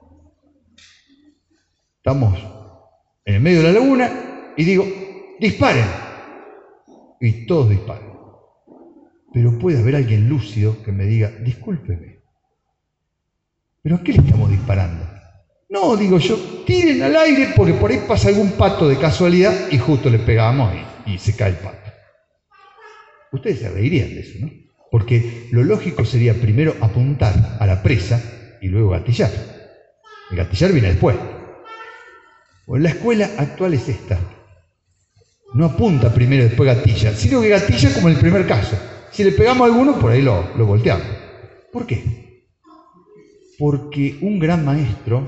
Estamos en el medio de la laguna y digo, disparen. Y todos disparan. Pero puede haber alguien lúcido que me diga, discúlpeme, ¿pero a qué le estamos disparando? No, digo yo, tiren al aire porque por ahí pasa algún pato de casualidad y justo le pegamos y se cae el pato. Ustedes se reirían de eso, ¿no? Porque lo lógico sería primero apuntar a la presa y luego gatillar. El gatillar viene después. Bueno, la escuela actual es esta. No apunta primero y después gatilla, sino que gatilla como en el primer caso. Si le pegamos a alguno, por ahí lo volteamos. ¿Por qué? Porque un gran maestro,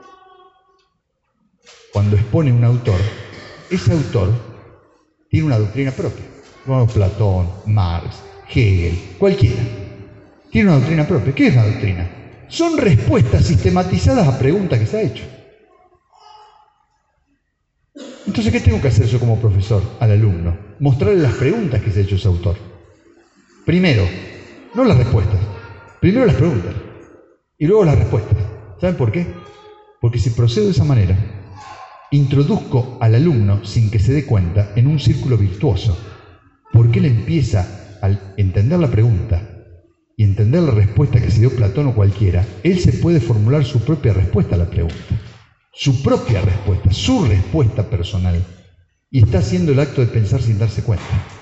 cuando expone un autor, ese autor tiene una doctrina propia. Como Platón, Marx, Hegel, cualquiera. Tiene una doctrina propia. ¿Qué es la doctrina? Son respuestas sistematizadas a preguntas que se ha hecho. Entonces, ¿qué tengo que hacer yo como profesor al alumno? Mostrarle las preguntas que se ha hecho ese autor. Primero, no las respuestas. Primero las preguntas y luego las respuestas. ¿Saben por qué? Porque si procedo de esa manera, introduzco al alumno sin que se dé cuenta en un círculo virtuoso, porque él empieza al entender la pregunta y entender la respuesta que se dio Platón o cualquiera, él se puede formular su propia respuesta a la pregunta, su propia respuesta, su respuesta personal, y está haciendo el acto de pensar sin darse cuenta.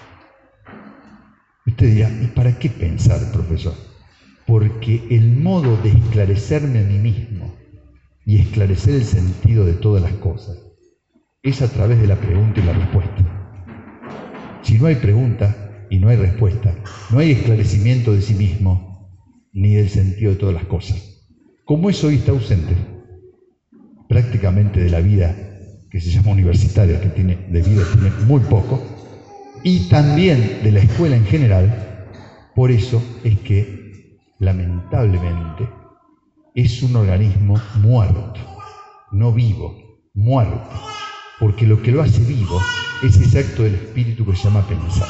Usted dirá, ¿y para qué pensar, profesor? Porque el modo de esclarecerme a mí mismo y esclarecer el sentido de todas las cosas es a través de la pregunta y la respuesta. Si no hay pregunta y no hay respuesta, no hay esclarecimiento de sí mismo ni del sentido de todas las cosas. Como eso hoy está ausente prácticamente de la vida que se llama universitaria, que tiene muy poco, y también de la escuela en general, por eso es que, lamentablemente, es un organismo muerto, no vivo, muerto, porque lo que lo hace vivo es ese acto del espíritu que se llama pensar,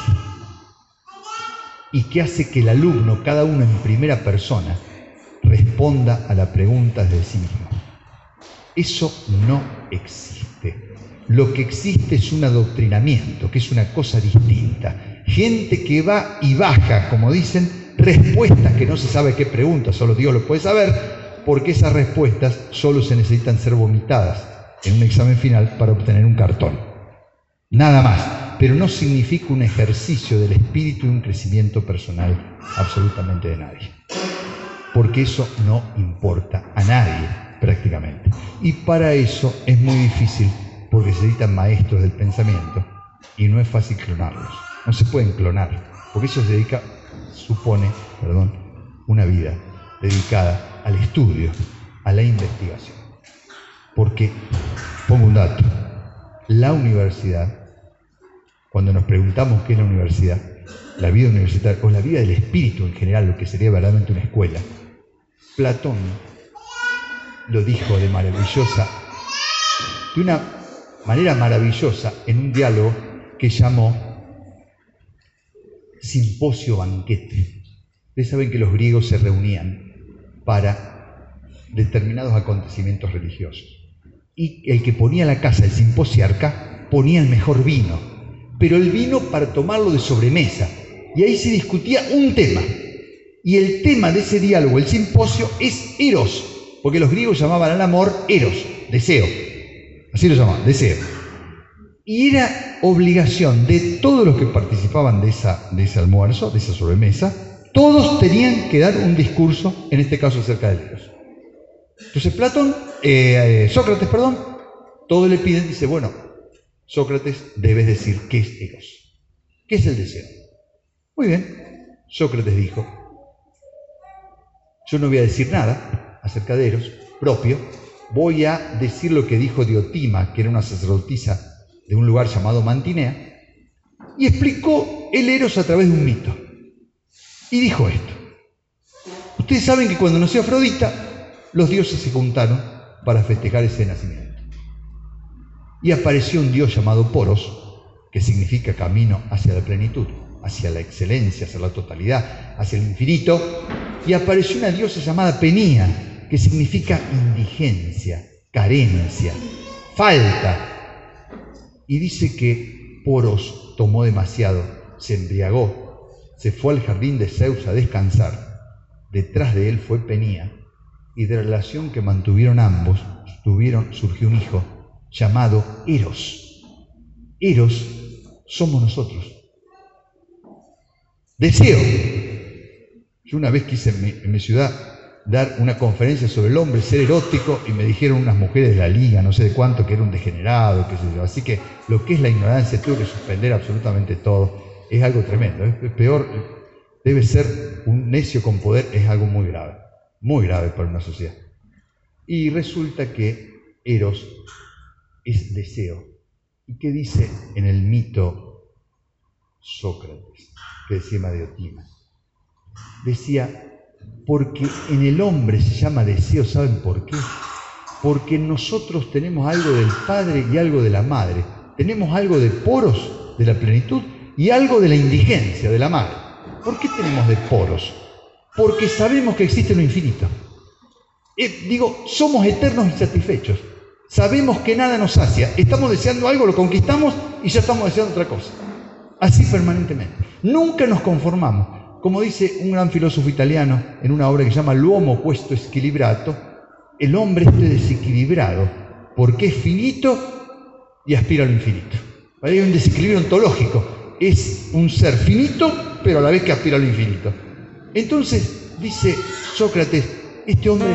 y que hace que el alumno, cada uno en primera persona, responda a la pregunta de sí mismo. Eso no existe. Lo que existe es un adoctrinamiento, que es una cosa distinta. Gente que va y baja, como dicen, respuestas que no se sabe qué pregunta, solo Dios lo puede saber, porque esas respuestas solo se necesitan ser vomitadas en un examen final para obtener un cartón. Nada más, pero no significa un ejercicio del espíritu y un crecimiento personal absolutamente de nadie. Porque eso no importa a nadie, prácticamente. Y para eso es muy difícil, porque se necesitan maestros del pensamiento y no es fácil clonarlos. No se pueden clonar, porque eso supone una vida dedicada al estudio, a la investigación. Porque, pongo un dato, la universidad, cuando nos preguntamos qué es la universidad, la vida universitaria o la vida del espíritu en general, lo que sería verdaderamente una escuela, Platón lo dijo de una manera maravillosa en un diálogo que llamó simposio banquete. Ustedes saben que los griegos se reunían para determinados acontecimientos religiosos. Y el que ponía la casa, el simposiarca, ponía el mejor vino, pero el vino para tomarlo de sobremesa. Y ahí se discutía un tema. Y el tema de ese diálogo, el simposio, es Eros, porque los griegos llamaban al amor Eros, deseo. Así lo llamaban, deseo. Y era obligación de todos los que participaban de ese almuerzo, de esa sobremesa, todos tenían que dar un discurso, en este caso acerca del Eros. Entonces Sócrates, todos le piden, dice, bueno, Sócrates, debes decir qué es Eros, qué es el deseo. Muy bien, Sócrates dijo, yo no voy a decir nada acerca de Eros propio, voy a decir lo que dijo Diotima, que era una sacerdotisa de un lugar llamado Mantinea, y explicó el Eros a través de un mito. Y dijo esto: ustedes saben que cuando nació Afrodita, los dioses se juntaron para festejar ese nacimiento. Y apareció un dios llamado Poros, que significa camino hacia la plenitud, hacia la excelencia, hacia la totalidad, hacia el infinito, y apareció una diosa llamada Penía, que significa indigencia, carencia, falta. Y dice que Poros tomó demasiado, se embriagó, se fue al jardín de Zeus a descansar. Detrás de él fue Penía, y de la relación que mantuvieron ambos surgió un hijo llamado Eros. Eros somos nosotros. Deseo. Yo una vez quise en mi ciudad dar una conferencia sobre el hombre, ser erótico, y me dijeron unas mujeres de la liga, no sé de cuánto, que era un degenerado, qué sé yo. Así que lo que es la ignorancia, tuve que suspender absolutamente todo. Es algo tremendo. Es peor, debe ser un necio con poder, es algo muy grave para una sociedad. Y resulta que Eros es deseo. ¿Y qué dice en el mito Sócrates, que decía Diotima? Decía, porque en el hombre se llama deseo, ¿saben por qué? Porque nosotros tenemos algo del padre y algo de la madre. Tenemos algo de Poros, de la plenitud, y algo de la indigencia, de la madre. ¿Por qué tenemos de Poros? Porque sabemos que existe lo infinito. Somos eternos y satisfechos. Sabemos que nada nos sacia. Estamos deseando algo, lo conquistamos y ya estamos deseando otra cosa. Así permanentemente. Nunca nos conformamos. Como dice un gran filósofo italiano en una obra que se llama L'uomo questo squilibrato, el hombre esté desequilibrado porque es finito y aspira a lo infinito. Hay un desequilibrio ontológico. Es un ser finito, pero a la vez que aspira a lo infinito. Entonces, dice Sócrates, este hombre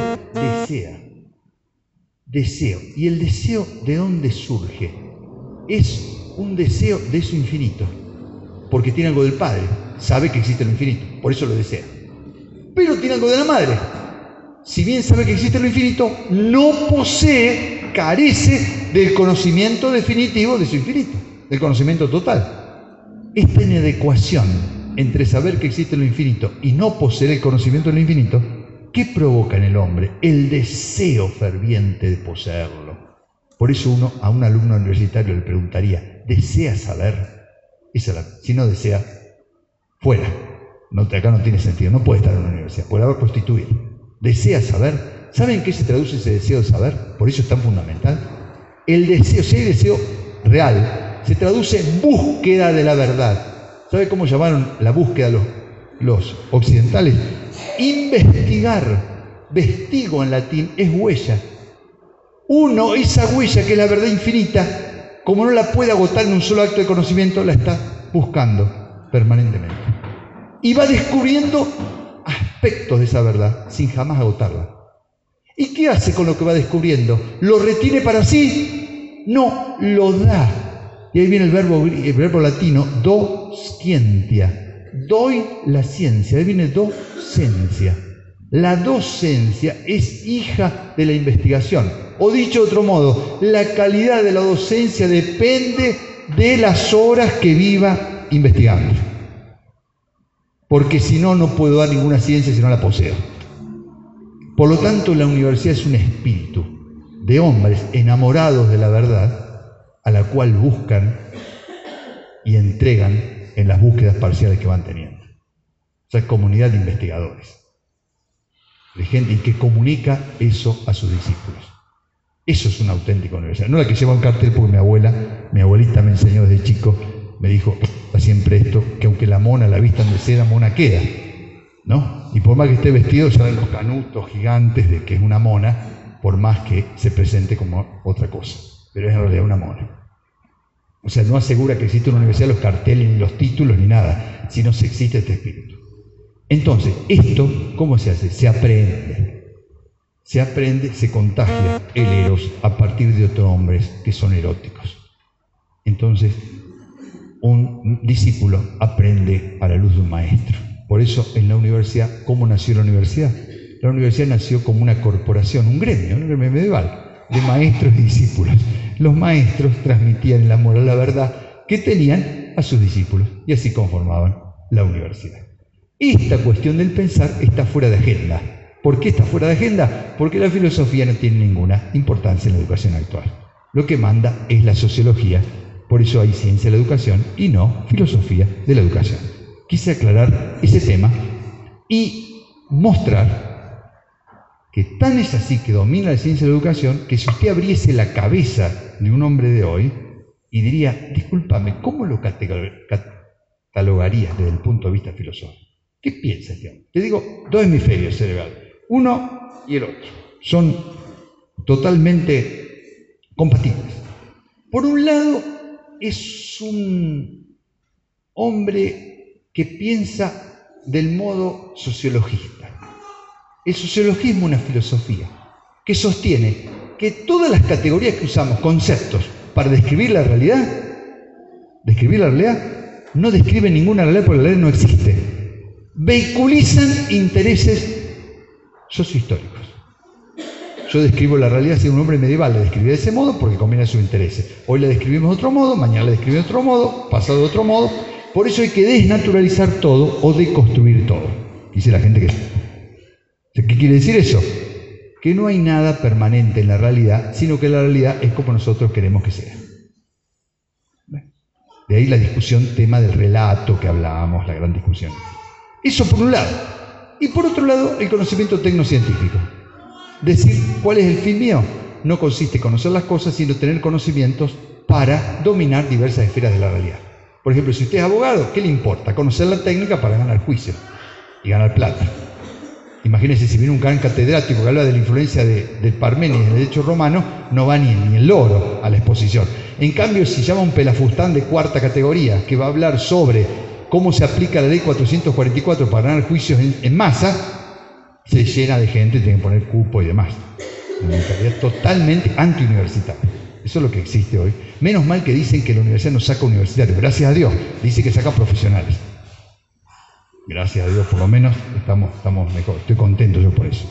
deseo. ¿Y el deseo de dónde surge? Es un deseo de eso infinito, porque tiene algo del Padre, sabe que existe lo infinito, por eso lo desea. Pero tiene algo de la Madre. Si bien sabe que existe lo infinito, no posee, carece del conocimiento definitivo de su infinito, del conocimiento total. Esta inadecuación entre saber que existe lo infinito y no poseer el conocimiento de lo infinito, ¿qué provoca en el hombre? El deseo ferviente de poseerlo. Por eso uno a un alumno universitario le preguntaría, ¿desea saber? Si no desea, fuera. Acá no tiene sentido, no puede estar en una universidad, puede haber prostituido. ¿Desea saber? ¿Saben en qué se traduce ese deseo de saber? Por eso es tan fundamental. El deseo, si hay deseo real, se traduce en búsqueda de la verdad. ¿Sabe cómo llamaron la búsqueda los occidentales? Investigar. Vestigo en latín es huella. Uno, esa huella que es la verdad infinita, como no la puede agotar en un solo acto de conocimiento, la está buscando permanentemente. Y va descubriendo aspectos de esa verdad sin jamás agotarla. ¿Y qué hace con lo que va descubriendo? ¿Lo retiene para sí? No, lo da. Y ahí viene el verbo latino do scientia. Doy la ciencia. Ahí viene docencia. La docencia es hija de la investigación. O dicho de otro modo, la calidad de la docencia depende de las horas que viva investigando. Porque si no, no puedo dar ninguna ciencia si no la poseo. Por lo tanto, la universidad es un espíritu de hombres enamorados de la verdad, a la cual buscan y entregan en las búsquedas parciales que van teniendo. O sea, comunidad de investigadores, de gente que comunica eso a sus discípulos. Eso es una auténtica universidad. No la que lleva un cartel, porque mi abuelita me enseñó desde chico, me dijo siempre esto, que aunque la mona la vistan de seda, mona queda, ¿no? Y por más que esté vestido, salen los canutos gigantes de que es una mona, por más que se presente como otra cosa. Pero es en realidad una mona. O sea, no asegura que existe una universidad los carteles, ni los títulos, ni nada, sino si existe este espíritu. Entonces, esto, ¿cómo se hace? Se aprende. Se aprende, se contagia el eros a partir de otros hombres que son eróticos. Entonces, un discípulo aprende a la luz de un maestro. Por eso, en la universidad, ¿cómo nació la universidad? La universidad nació como una corporación, un gremio medieval, de maestros y discípulos. Los maestros transmitían el amor a la verdad que tenían a sus discípulos y así conformaban la universidad. Esta cuestión del pensar está fuera de agenda. ¿Por qué está fuera de agenda? Porque la filosofía no tiene ninguna importancia en la educación actual. Lo que manda es la sociología, por eso hay ciencia de la educación y no filosofía de la educación. Quise aclarar ese tema y mostrar que tan es así que domina la ciencia de la educación que si usted abriese la cabeza de un hombre de hoy y diría, discúlpame, ¿cómo lo catalogarías desde el punto de vista filosófico? ¿Qué piensa este hombre? Te digo, dos hemisferios cerebrales, uno y el otro, son totalmente compatibles. Por un lado, es un hombre que piensa del modo sociologista. El sociologismo es una filosofía que sostiene que todas las categorías que usamos, conceptos, para describir la realidad, no describen ninguna realidad porque la realidad no existe. Vehiculizan intereses sociohistóricos. Yo describo la realidad si un hombre medieval la describía de ese modo porque combina sus intereses. Hoy la describimos de otro modo, mañana la describimos de otro modo, pasado de otro modo. Por eso hay que desnaturalizar todo o deconstruir todo. Dice la gente que... ¿Qué quiere decir eso? Que no hay nada permanente en la realidad, sino que la realidad es como nosotros queremos que sea. De ahí la discusión, tema del relato que hablábamos, la gran discusión. Eso por un lado. Y por otro lado, el conocimiento tecnocientífico. Decir, ¿cuál es el fin mío? No consiste en conocer las cosas, sino tener conocimientos para dominar diversas esferas de la realidad. Por ejemplo, si usted es abogado, ¿qué le importa? Conocer la técnica para ganar juicio y ganar plata. Imagínense, si viene un gran catedrático que habla de la influencia del Parménides en el derecho romano, no va ni el loro a la exposición. En cambio, si llama un pelafustán de cuarta categoría que va a hablar sobre cómo se aplica la ley 444 para ganar juicios en masa, se llena de gente, tiene que poner cupo y demás. Una mentalidad totalmente antiuniversitaria. Eso es lo que existe hoy. Menos mal que dicen que la universidad no saca universitarios. Gracias a Dios, dice que saca profesionales. Gracias a Dios, por lo menos estamos mejor. Estoy contento yo por eso.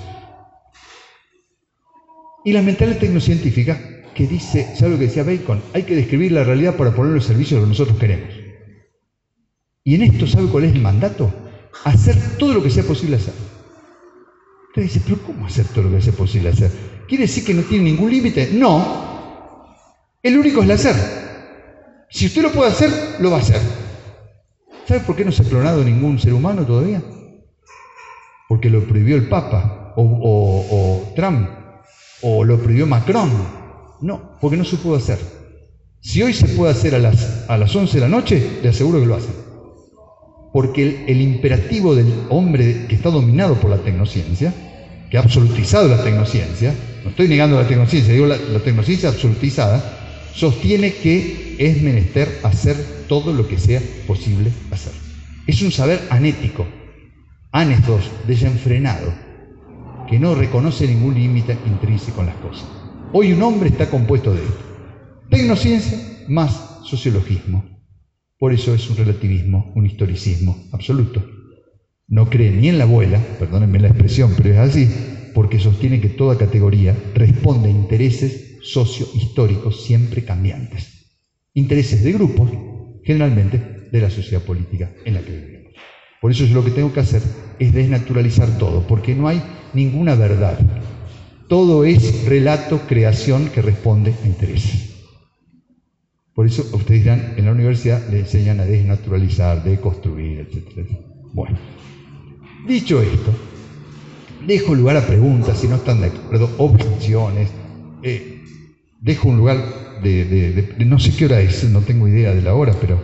Y la mentalidad tecnocientífica que dice, ¿sabe lo que decía Bacon? Hay que describir la realidad para ponerlo al servicio de lo que nosotros queremos. Y en esto, ¿sabe cuál es el mandato? Hacer todo lo que sea posible hacer. Usted dice, ¿pero cómo hacer todo lo que sea posible hacer? ¿Quiere decir que no tiene ningún límite? No. El único es el hacer. Si usted lo puede hacer, lo va a hacer. ¿Sabe por qué no se ha clonado ningún ser humano todavía? Porque lo prohibió el Papa, o Trump, o lo prohibió Macron. No, porque no se pudo hacer. Si hoy se puede hacer a las 11 de la noche, le aseguro que lo hacen. Porque el imperativo del hombre que está dominado por la tecnociencia, que ha absolutizado la tecnociencia, no estoy negando la tecnociencia, digo la tecnociencia absolutizada, sostiene que es menester hacer todo lo que sea posible hacer. Es un saber anético, anestos, desenfrenado, que no reconoce ningún límite intrínseco en las cosas. Hoy un hombre está compuesto de esto: tecnociencia más sociologismo. Por eso es un relativismo, un historicismo absoluto. no cree ni en la abuela, perdónenme la expresión, pero es así, porque sostiene que toda categoría responde a intereses socio-históricos siempre cambiantes. Intereses de grupos, generalmente de la sociedad política en la que vivimos. Por eso yo lo que tengo que hacer es desnaturalizar todo, porque no hay ninguna verdad. Todo es relato, creación que responde a intereses. Por eso ustedes dirán, en la universidad le enseñan a desnaturalizar, deconstruir, etc. Bueno, dicho esto, dejo lugar a preguntas, si no están de acuerdo, objeciones, dejo un lugar de no sé qué hora es, no tengo idea de la hora, pero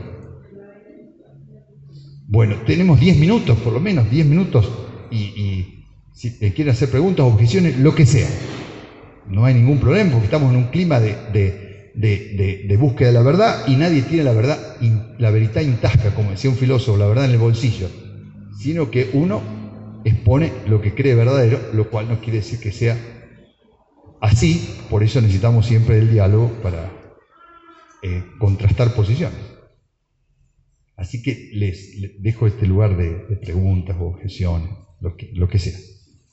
bueno, tenemos 10 minutos, por lo menos 10 minutos, y si quieren hacer preguntas, objeciones, lo que sea. No hay ningún problema, porque estamos en un clima de búsqueda de la verdad, y nadie tiene la verdad, la verità intasca, como decía un filósofo, la verdad en el bolsillo, sino que uno expone lo que cree verdadero, lo cual no quiere decir que sea así. Por eso necesitamos siempre el diálogo para contrastar posiciones. Así que les dejo este lugar de preguntas o objeciones, lo que sea.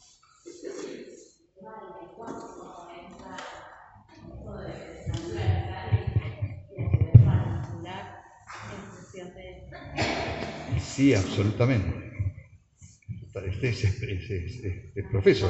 Sí, absolutamente. Este es profesor.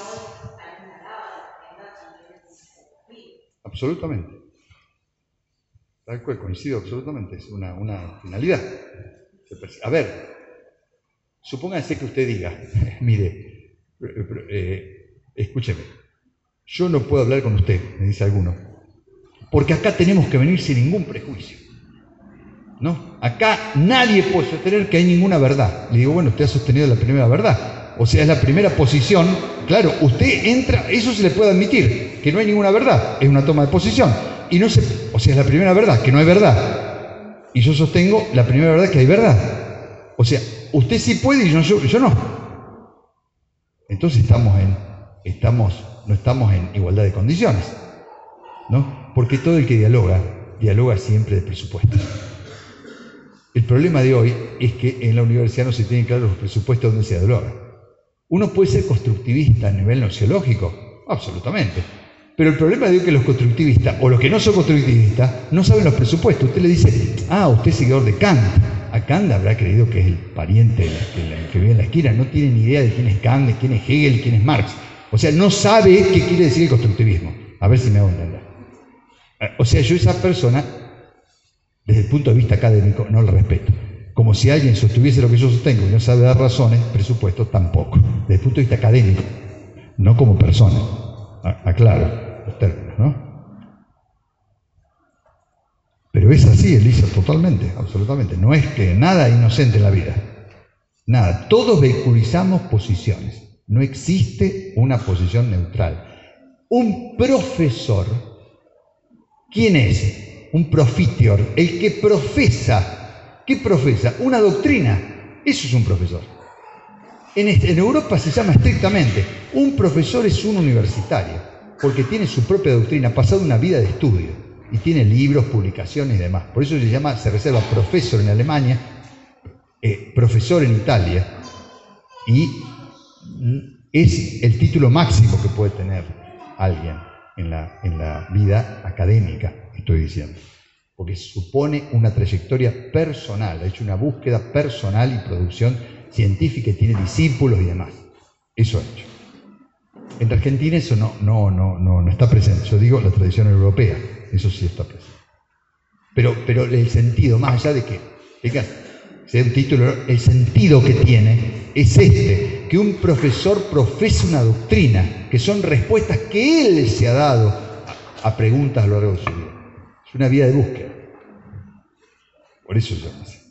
Absolutamente. Tal cual, coincido absolutamente. Es una finalidad. A ver, supónganse que usted diga, mire, escúcheme, yo no puedo hablar con usted, me dice alguno, porque acá tenemos que venir sin ningún prejuicio. ¿No? Acá nadie puede sostener que hay ninguna verdad. Le digo, bueno, usted ha sostenido la primera verdad. O sea, es la primera posición. Claro, usted entra, eso se le puede admitir, que no hay ninguna verdad, es una toma de posición. Y no se, o sea, es la primera verdad, que no hay verdad. Y yo sostengo la primera verdad, que hay verdad. O sea, usted sí puede y yo no. Entonces no estamos en igualdad de condiciones, ¿no? Porque todo el que dialoga siempre de presupuesto. El problema de hoy es que en la universidad no se tienen claros los presupuestos donde se dialoga. ¿Uno puede ser constructivista a nivel nociológico? Absolutamente. Pero el problema de hoy es que los constructivistas, o los que no son constructivistas, no saben los presupuestos. Usted le dice, usted es seguidor de Kant. A Kant habrá creído que es el pariente que vive en la esquina. No tiene ni idea de quién es Kant, de quién es Hegel, de quién es Marx. O sea, no sabe qué quiere decir el constructivismo. A ver si me hago entender. O sea, yo esa persona, desde el punto de vista académico, no la respeto. Como si alguien sostuviese lo que yo sostengo y no sabe dar razones, presupuesto tampoco. Desde el punto de vista académico, no como persona. Aclaro los términos, ¿no? Pero es así, Elisa, totalmente, absolutamente. No es que nada inocente en la vida. Nada. Todos vehiculizamos posiciones. No existe una posición neutral. Un profesor, ¿quién es? Un profitior, el que profesa. ¿Qué profesa? Una doctrina. Eso es un profesor. En Europa se llama estrictamente, un profesor es un universitario, porque tiene su propia doctrina, ha pasado una vida de estudio, y tiene libros, publicaciones y demás. Por eso se reserva profesor en Alemania, profesor en Italia, y es el título máximo que puede tener alguien en la vida académica, estoy diciendo, porque supone una trayectoria personal, ha hecho una búsqueda personal y producción científica, y tiene discípulos y demás. Eso ha hecho. En Argentina eso no está presente. Yo digo la tradición europea, eso sí está presente. Pero el sentido, más allá de que sea un título, el sentido que tiene es que un profesor profese una doctrina, que son respuestas que él se ha dado a preguntas a lo largo de su vida. Es una vida de búsqueda. Por eso yo no sé.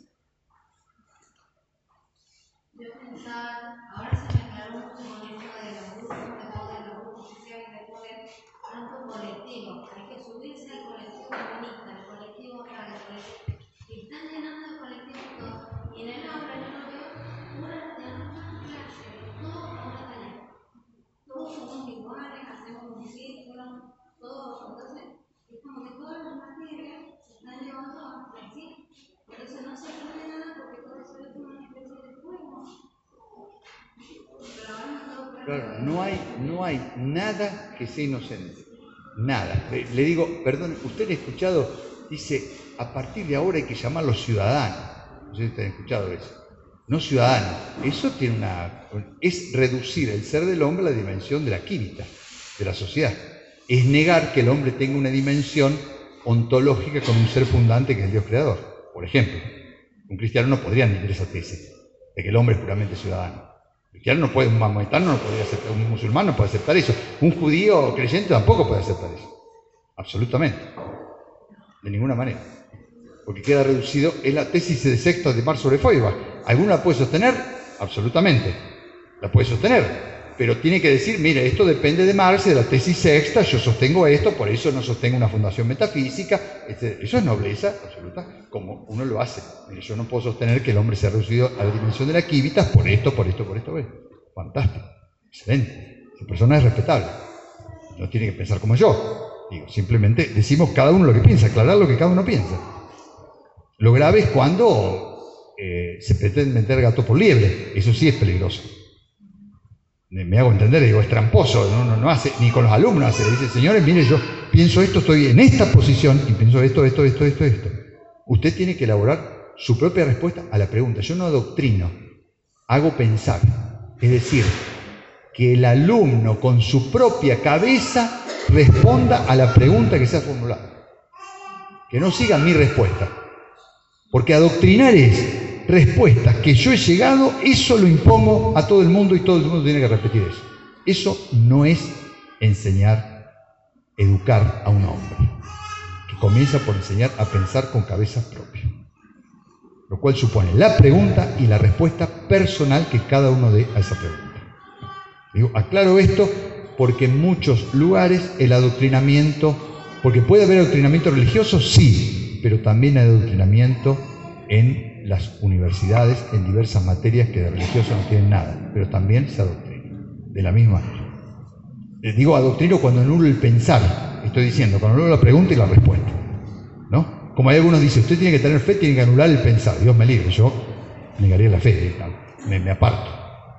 Claro, no hay nada que sea inocente. Nada. Le digo, perdón, usted ha escuchado, dice, a partir de ahora hay que llamarlos ciudadanos. No sé si ustedes han escuchado eso. No ciudadanos. Eso tiene es reducir el ser del hombre a la dimensión de la química, de la sociedad. Es negar que el hombre tenga una dimensión ontológica con un ser fundante que es el Dios creador. Por ejemplo, un cristiano no podría admitir esa tesis de que el hombre es puramente ciudadano. Un cristiano no puede, un maometano no podría aceptar, un musulmán no puede aceptar eso, un judío creyente tampoco puede aceptar eso. Absolutamente. De ninguna manera. Porque queda reducido, es la tesis de Sexto de Marx sobre Feuerbach. ¿Alguno la puede sostener? Absolutamente. La puede sostener. Pero tiene que decir, mire, esto depende de Marx y de la tesis sexta, yo sostengo esto, por eso no sostengo una fundación metafísica. Eso es nobleza absoluta, como uno lo hace. Mire, yo no puedo sostener que el hombre se ha reducido a la dimensión de la química por esto. Fantástico, excelente. Esa persona es respetable. No tiene que pensar como yo. Digo, simplemente decimos cada uno lo que piensa, aclarar lo que cada uno piensa. Lo grave es cuando se pretende meter gato por liebre. Eso sí es peligroso. Me hago entender, digo, es tramposo, no hace, ni con los alumnos hace, le dice, señores, mire, yo pienso esto, estoy en esta posición y pienso esto. Usted tiene que elaborar su propia respuesta a la pregunta. Yo no adoctrino, hago pensar. Es decir, que el alumno con su propia cabeza responda a la pregunta que se ha formulado. Que no siga mi respuesta. Porque adoctrinar es respuestas que yo he llegado, eso lo impongo a todo el mundo y todo el mundo tiene que repetir eso. Eso no es enseñar, educar a un hombre, que comienza por enseñar a pensar con cabeza propia. Lo cual supone la pregunta y la respuesta personal que cada uno dé a esa pregunta. Digo, aclaro esto porque en muchos lugares el adoctrinamiento, porque puede haber adoctrinamiento religioso, sí, pero también hay adoctrinamiento en las universidades, en diversas materias que de religioso no tienen nada, pero también se adoctrina, de la misma manera. Digo adoctrino cuando anulo el pensar, estoy diciendo, cuando anulo la pregunta y la respuesta, ¿no? Como hay algunos dicen, usted tiene que tener fe, tiene que anular el pensar, Dios me libre, yo negaría la fe, me aparto.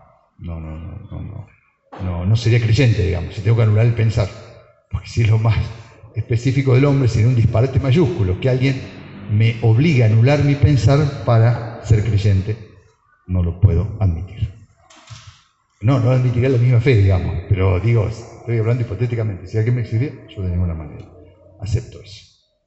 No sería creyente, digamos, si tengo que anular el pensar, porque si es lo más específico del hombre, sería un disparate mayúsculo, que alguien me obliga a anular mi pensar para ser creyente, no lo puedo admitir. No admitiría la misma fe, digamos, pero digo, estoy hablando hipotéticamente, si alguien me exigiría, yo de ninguna manera acepto eso.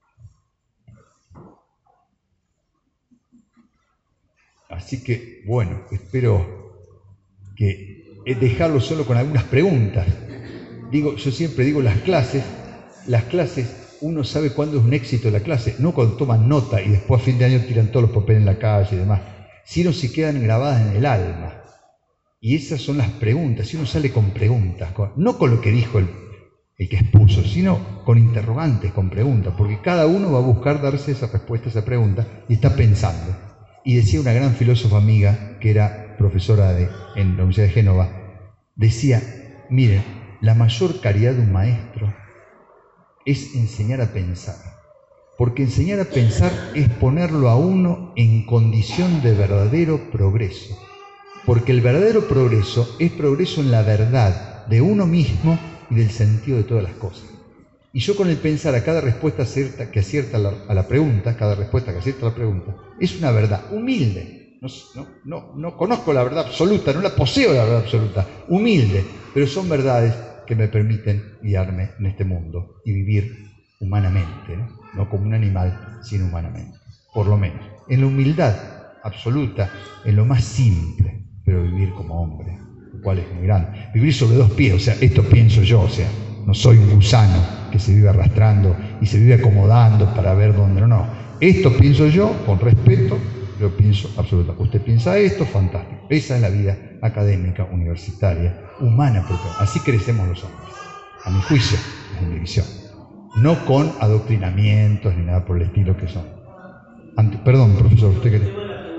Así que, bueno, espero que dejarlo solo con algunas preguntas. Digo, yo siempre digo las clases, uno sabe cuándo es un éxito la clase, no cuando toman nota y después a fin de año tiran todos los papeles en la calle y demás, sino si quedan grabadas en el alma. Y esas son las preguntas, si uno sale con preguntas, no con lo que dijo el que expuso, sino con interrogantes, con preguntas, porque cada uno va a buscar darse esa respuesta a esa pregunta y está pensando. Y decía una gran filósofa amiga, que era profesora en la Universidad de Génova, decía, miren, la mayor caridad de un maestro es enseñar a pensar, porque enseñar a pensar es ponerlo a uno en condición de verdadero progreso, porque el verdadero progreso es progreso en la verdad de uno mismo y del sentido de todas las cosas. Y yo con el pensar a cada respuesta que acierta a la pregunta, cada respuesta que acierta a la pregunta, es una verdad humilde. No conozco la verdad absoluta, no la poseo la verdad absoluta, humilde, pero son verdades que me permiten guiarme en este mundo y vivir humanamente, no como un animal, sino humanamente, por lo menos. En la humildad absoluta, en lo más simple, pero vivir como hombre, lo cual es muy grande. Vivir sobre dos pies, o sea, esto pienso yo, o sea, no soy un gusano que se vive arrastrando y se vive acomodando para ver dónde, no. Esto pienso yo, con respeto, pero pienso absolutamente. Usted piensa esto, fantástico. Esa es la vida académica, universitaria, humana propia. Así crecemos los hombres, a mi juicio, desde mi visión. No con adoctrinamientos ni nada por el estilo que son. Perdón, profesor, ¿usted qué?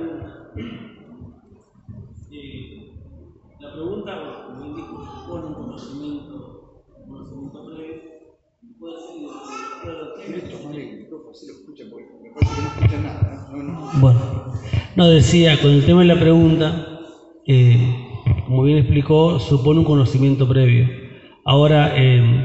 La pregunta, como dijo, supone un conocimiento previo, puede ser. Bueno, no decía, con el tema de la pregunta, como bien explicó, supone un conocimiento previo. Ahora,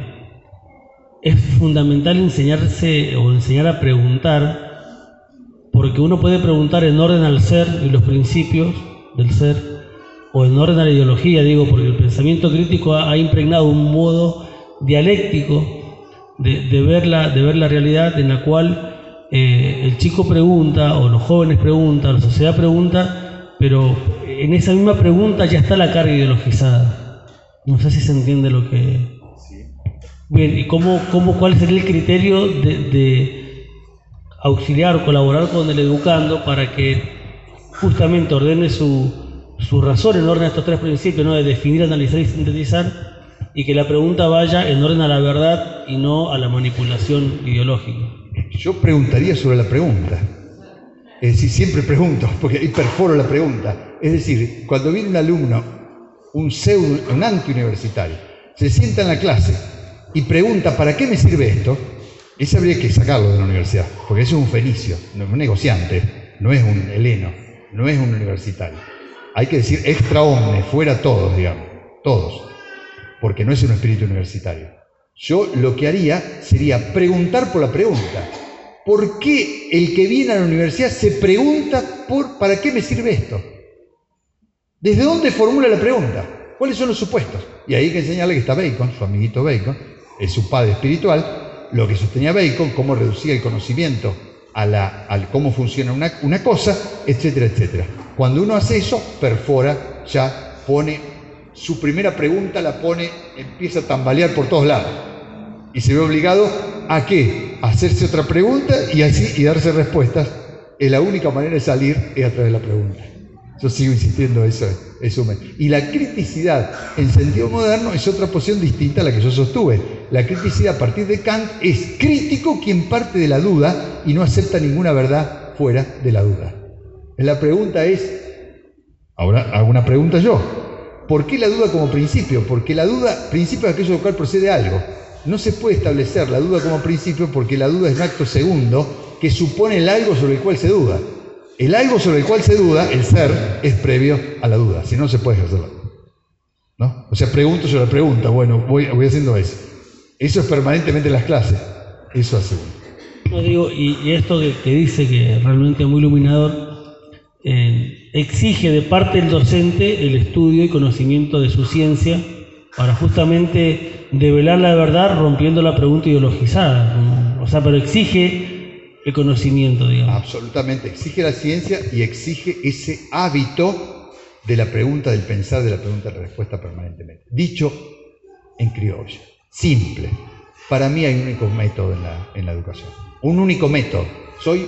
es fundamental enseñarse o enseñar a preguntar, porque uno puede preguntar en orden al ser y los principios del ser, o en orden a la ideología, digo, porque el pensamiento crítico ha impregnado un modo dialéctico de ver la realidad, en la cual el chico pregunta, o los jóvenes preguntan, la sociedad pregunta, pero en esa misma pregunta ya está la carga ideologizada. No sé si se entiende lo que... Bien, ¿y cuál sería el criterio de auxiliar o colaborar con el educando para que justamente ordene su razón en orden a estos tres principios, ¿no? De definir, analizar y sintetizar, y que la pregunta vaya en orden a la verdad y no a la manipulación ideológica? Yo preguntaría sobre la pregunta. Es decir, siempre pregunto, porque ahí perforo la pregunta. Es decir, cuando viene un alumno, un antiuniversitario, se sienta en la clase y pregunta, ¿para qué me sirve esto? Ese habría que sacarlo de la universidad, porque eso es un fenicio, no es un negociante, no es un heleno, no es un universitario. Hay que decir extra omnes, fuera todos, digamos, todos, porque no es un espíritu universitario. Yo lo que haría sería preguntar por la pregunta. ¿Por qué el que viene a la universidad se pregunta ¿para qué me sirve esto? ¿Desde dónde formula la pregunta? ¿Cuáles son los supuestos? Y ahí hay que enseñarle que está Bacon, su amiguito Bacon, es su padre espiritual, lo que sostenía Bacon, cómo reducía el conocimiento a cómo funciona una cosa, etcétera, etcétera. Cuando uno hace eso, perfora, ya pone su primera pregunta, empieza a tambalear por todos lados. Y se ve obligado a ¿qué? A hacerse otra pregunta y darse respuestas. La única manera de salir es a través de la pregunta. Yo sigo insistiendo, eso. Y la criticidad en sentido moderno es otra posición distinta a la que yo sostuve. La criticidad a partir de Kant es crítico quien parte de la duda y no acepta ninguna verdad fuera de la duda. La pregunta es, ahora hago una pregunta yo, ¿por qué la duda como principio? Porque la duda, principio es aquello de lo cual procede algo. No se puede establecer la duda como principio porque la duda es un acto segundo que supone el algo sobre el cual se duda. El algo sobre el cual se duda, el ser, es previo a la duda, si no se puede ejercer la duda, ¿no? O sea, pregunto sobre la pregunta, bueno, voy haciendo eso. Eso es permanentemente en las clases, eso aseguro. No digo, y esto que dice que realmente es muy iluminador, exige de parte del docente el estudio y conocimiento de su ciencia para justamente develar la verdad rompiendo la pregunta ideologizada, ¿no? O sea, pero exige el conocimiento, digamos. Absolutamente, exige la ciencia y exige ese hábito de la pregunta, del pensar, de la pregunta, de la respuesta permanentemente. Dicho en criollo, simple. Para mí hay un único método en la educación. Un único método. Soy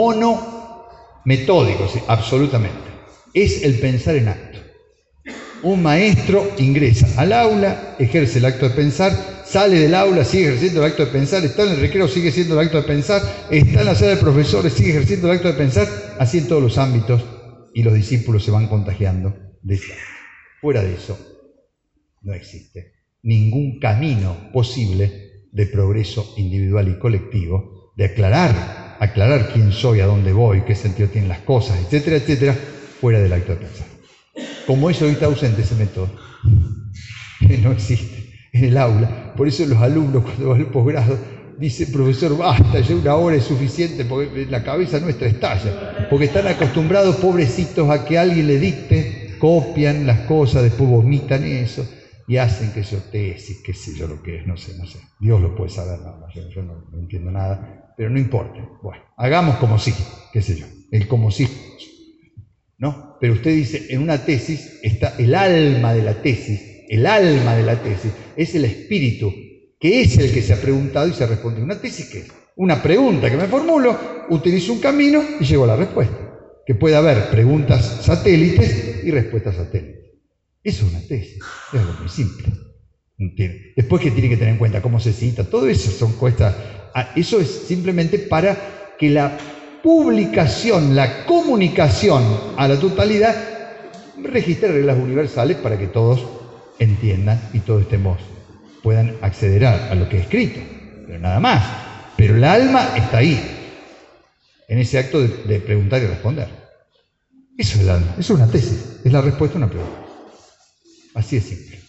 monometódico, sí, absolutamente. Es el pensar en acto. Un maestro ingresa al aula, ejerce el acto de pensar, sale del aula, sigue ejerciendo el acto de pensar, está en el recreo, sigue siendo el acto de pensar, está en la sala de profesores, sigue ejerciendo el acto de pensar, así en todos los ámbitos, y los discípulos se van contagiando de eso. Fuera de eso, no existe ningún camino posible de progreso individual y colectivo, de aclarar quién soy, a dónde voy, qué sentido tienen las cosas, etcétera, etcétera, fuera del acto de pensar. Como eso hoy está ausente ese método, que no existe en el aula. Por eso los alumnos cuando van al posgrado dicen, profesor, basta, ya una hora es suficiente porque la cabeza nuestra estalla, porque están acostumbrados, pobrecitos, a que alguien le dicte, copian las cosas, después vomitan eso y hacen que yo tesis, qué sé yo lo que es, no sé. Dios lo puede saber, no, yo no entiendo nada, pero no importa. Bueno, hagamos como sí, qué sé yo, el como sí. ¿No? Pero usted dice, en una tesis está el alma de la tesis, es el espíritu, que es el que se ha preguntado y se ha respondido. ¿Una tesis qué es? Una pregunta que me formulo, utilizo un camino y llego a la respuesta. Que puede haber preguntas satélites y respuestas satélites. Eso es una tesis, es algo muy simple. Después que tiene que tener en cuenta cómo se cita, todo eso son cosas. Eso es simplemente para que la publicación, la comunicación a la totalidad registre reglas universales para que todos entiendan y todos puedan acceder a lo que es escrito, pero nada más. Pero el alma está ahí, en ese acto de preguntar y responder. Eso es el alma, eso es una tesis, es la respuesta a una pregunta. Así de simple.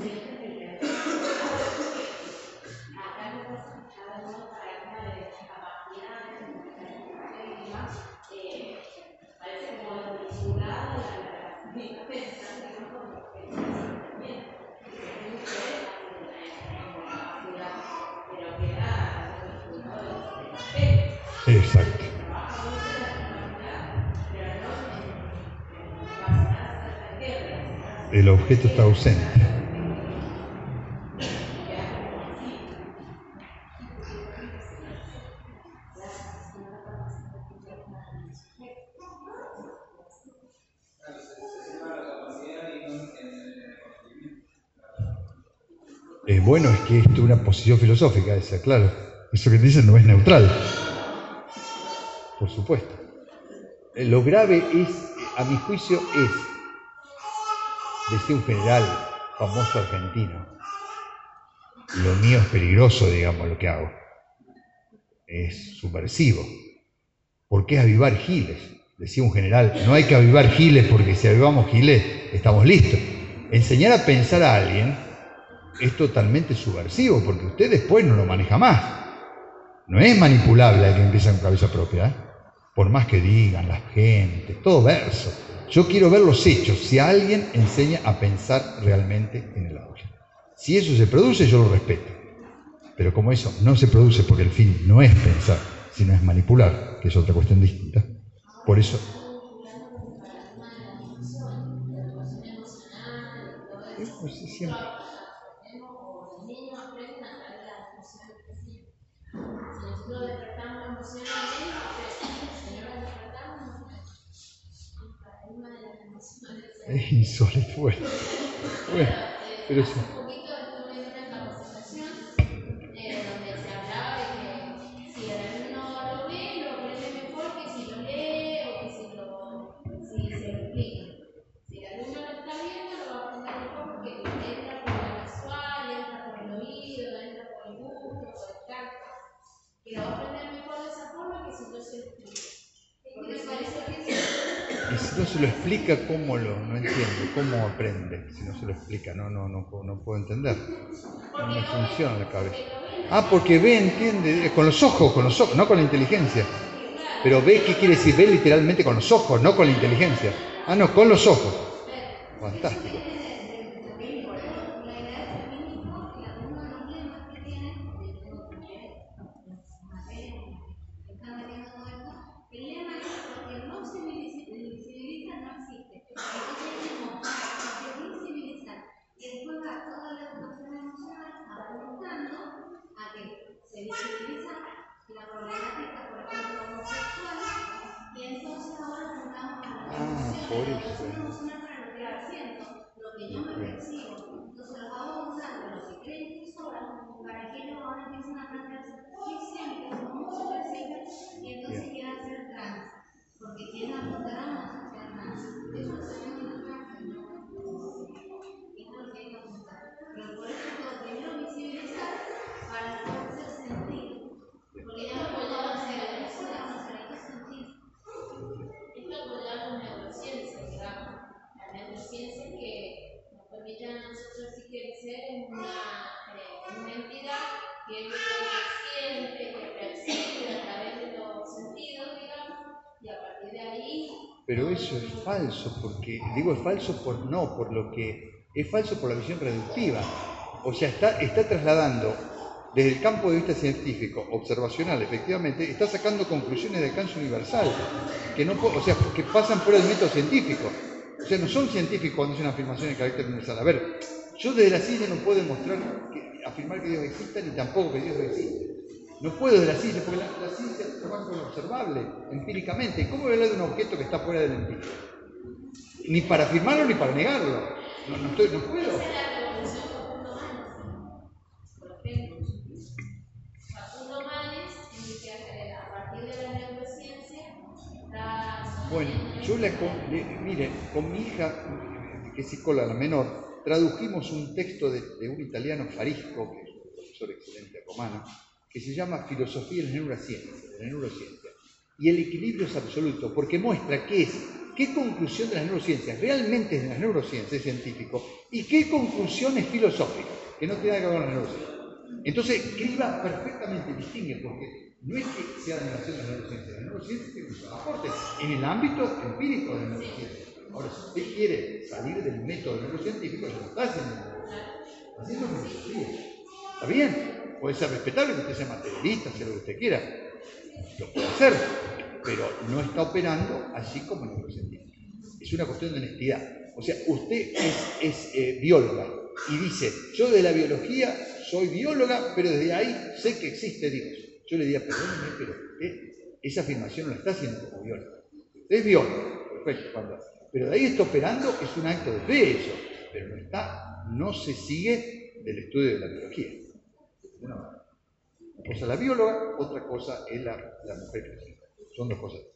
Exacto. El objeto está ausente. Bueno, es que esto es una posición filosófica esa, claro. Eso que dicen no es neutral. Por supuesto. Lo grave es, a mi juicio, decía un general famoso argentino, lo mío es peligroso, digamos, lo que hago. Es subversivo. Porque es avivar giles. Decía un general, no hay que avivar giles porque si avivamos giles estamos listos. Enseñar a pensar a alguien es totalmente subversivo porque usted después no lo maneja más. No es manipulable el que empieza con cabeza propia, ¿eh? Por más que digan las gentes, todo verso. Yo quiero ver los hechos, si alguien enseña a pensar realmente en el aula. Si eso se produce, yo lo respeto. Pero como eso no se produce porque el fin no es pensar, sino es manipular, que es otra cuestión distinta, por eso... Pues siempre. Es insólito, bueno, pero sí. Y si no se lo explica, ¿cómo no entiende? ¿Cómo aprende? Si no se lo explica, no puedo entender. No me funciona la cabeza. Ah, porque ve, entiende, con los ojos, no con la inteligencia. Pero ve, ¿qué quiere decir? Ve literalmente con los ojos, no con la inteligencia. Ah, no, con los ojos. Fantástico. Por eso. Pero eso es falso, porque, digo, es falso por lo que es falso por la visión reductiva. O sea, está trasladando desde el campo de vista científico, observacional, efectivamente, está sacando conclusiones de alcance universal, que pasan fuera del método científico. O sea, no son científicos cuando hacen afirmaciones de carácter universal. A ver, yo desde la ciencia no puedo afirmar que Dios exista, ni tampoco que Dios no existe. No puedo de la ciencia, porque la ciencia trabaja con lo observable, empíricamente. ¿Y cómo voy a hablar de un objeto que está fuera del empírico? Ni para afirmarlo ni para negarlo. No puedo. Bueno, yo mire, con mi hija, que es psicóloga, la menor, tradujimos un texto de un italiano, Farisco, que es un profesor excelente romano, que se llama Filosofía de la neurociencia. Y el equilibrio es absoluto, porque muestra que es qué conclusión de las neurociencias realmente es de las neurociencias, es científico, y qué conclusión es filosófica, que no tiene nada que ver con las neurociencias. Entonces, Kriva perfectamente distingue, porque no es que sea de negación de las neurociencias tienen sus aportes en el ámbito empírico de las neurociencias. Ahora, si usted quiere salir del método neurocientífico, ya lo está haciendo filosofía. ¿Está bien? Puede ser respetable que usted sea materialista, sea lo que usted quiera. Lo puede hacer, pero no está operando así como neurocientífico. Es una cuestión de honestidad. O sea, usted es bióloga y dice, yo de la biología soy bióloga, pero desde ahí sé que existe Dios. Yo le diría, perdóneme, pero esa afirmación no la está haciendo como bióloga. Usted es bióloga, perfecto, pero de ahí está operando, es un acto de fe eso, pero no se sigue del estudio de la biología. Una cosa es la bióloga, otra cosa es la mujer cristiana. Son dos cosas.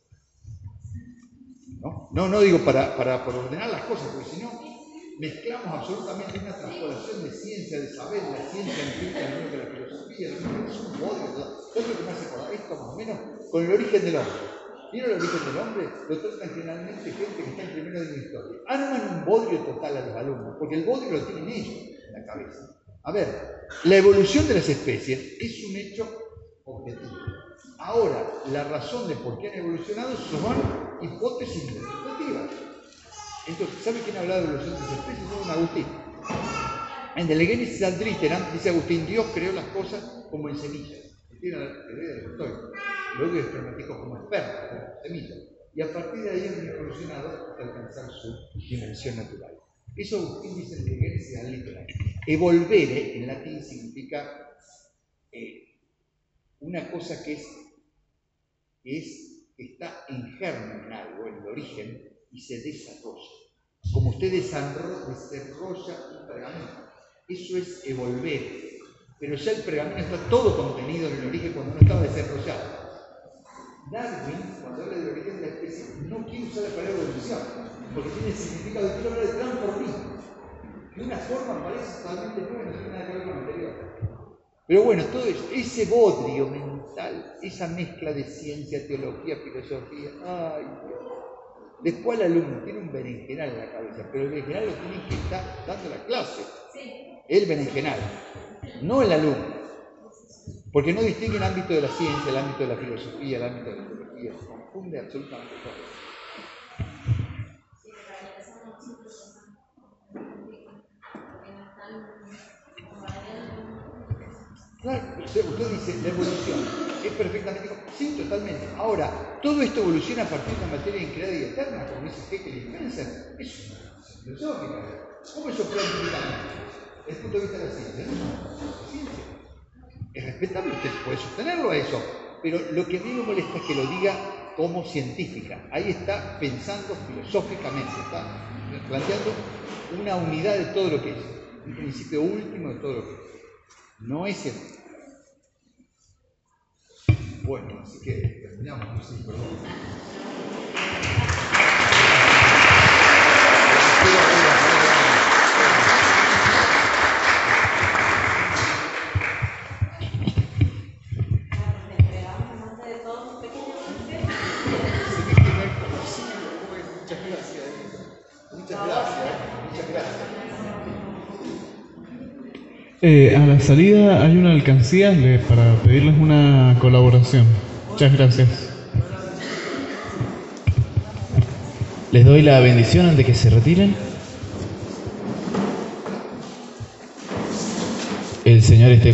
No digo para ordenar las cosas, porque si no, mezclamos absolutamente una transpolación de ciencia, de saber, la ciencia empírica, lo mismo que la filosofía, es un odio, todo lo que me hace acordar esto más o menos con el origen del hombre. ¿Vieron el origen del hombre? Lo tratan generalmente gente que está en primero de la historia. Arman un bodrio total a los alumnos, porque el bodrio lo tienen ellos en la cabeza. A ver, la evolución de las especies es un hecho objetivo. Ahora, la razón de por qué han evolucionado son hipótesis interpretativas. Entonces, ¿sabe quién ha hablado de la evolución de las especies? Es don Agustín. En De Legenis ad Litteram, dice Agustín, Dios creó las cosas como en semillas. Tiene la teoría del estoico. Luego el espermático como esperma, como semilla. Y a partir de ahí han evolucionado hasta alcanzar su dimensión natural. Eso Agustín dice en De Legenis ad Litteram. Evolvere en latín significa una cosa que está en germen en algo, en el origen, y se desarrolla. Como usted desarrolla un pergamino. Eso es evolver. Pero ya el pergamino está todo contenido en el origen cuando no estaba desarrollado. Darwin, cuando habla del origen de la especie, no quiere usar la palabra evolución, porque tiene el significado de quiero hablar de transformismo. Que una forma parece totalmente nueva, no tiene nada que ver con lo anterior. Pero bueno, todo ese bodrio mental, esa mezcla de ciencia, teología, filosofía, ¡ay Dios! Después el alumno tiene un berenjenal en la cabeza, pero el berenjenal lo tiene que estar dando la clase. El berenjenal, no el alumno. Porque no distingue el ámbito de la ciencia, el ámbito de la filosofía, el ámbito de la teología. Se confunde absolutamente todo. Claro, usted dice, la evolución es perfectamente... Sí, totalmente. Ahora, todo esto evoluciona a partir de una materia increada y eterna, como dice Haeckel y Spencer. Es filosófica. ¿Cómo eso opera empíricamente? Desde el punto de vista de la ciencia. No, ciencia. Es respetable, usted puede sostenerlo a eso, pero lo que a mí me molesta es que lo diga como científica. Ahí está pensando filosóficamente, está planteando una unidad de todo lo que es, un principio último de todo lo que es. No es científico. Bueno, así que terminamos, sí, perdón. A la salida hay una alcancía para pedirles una colaboración. Muchas gracias. Les doy la bendición antes de que se retiren. El Señor esté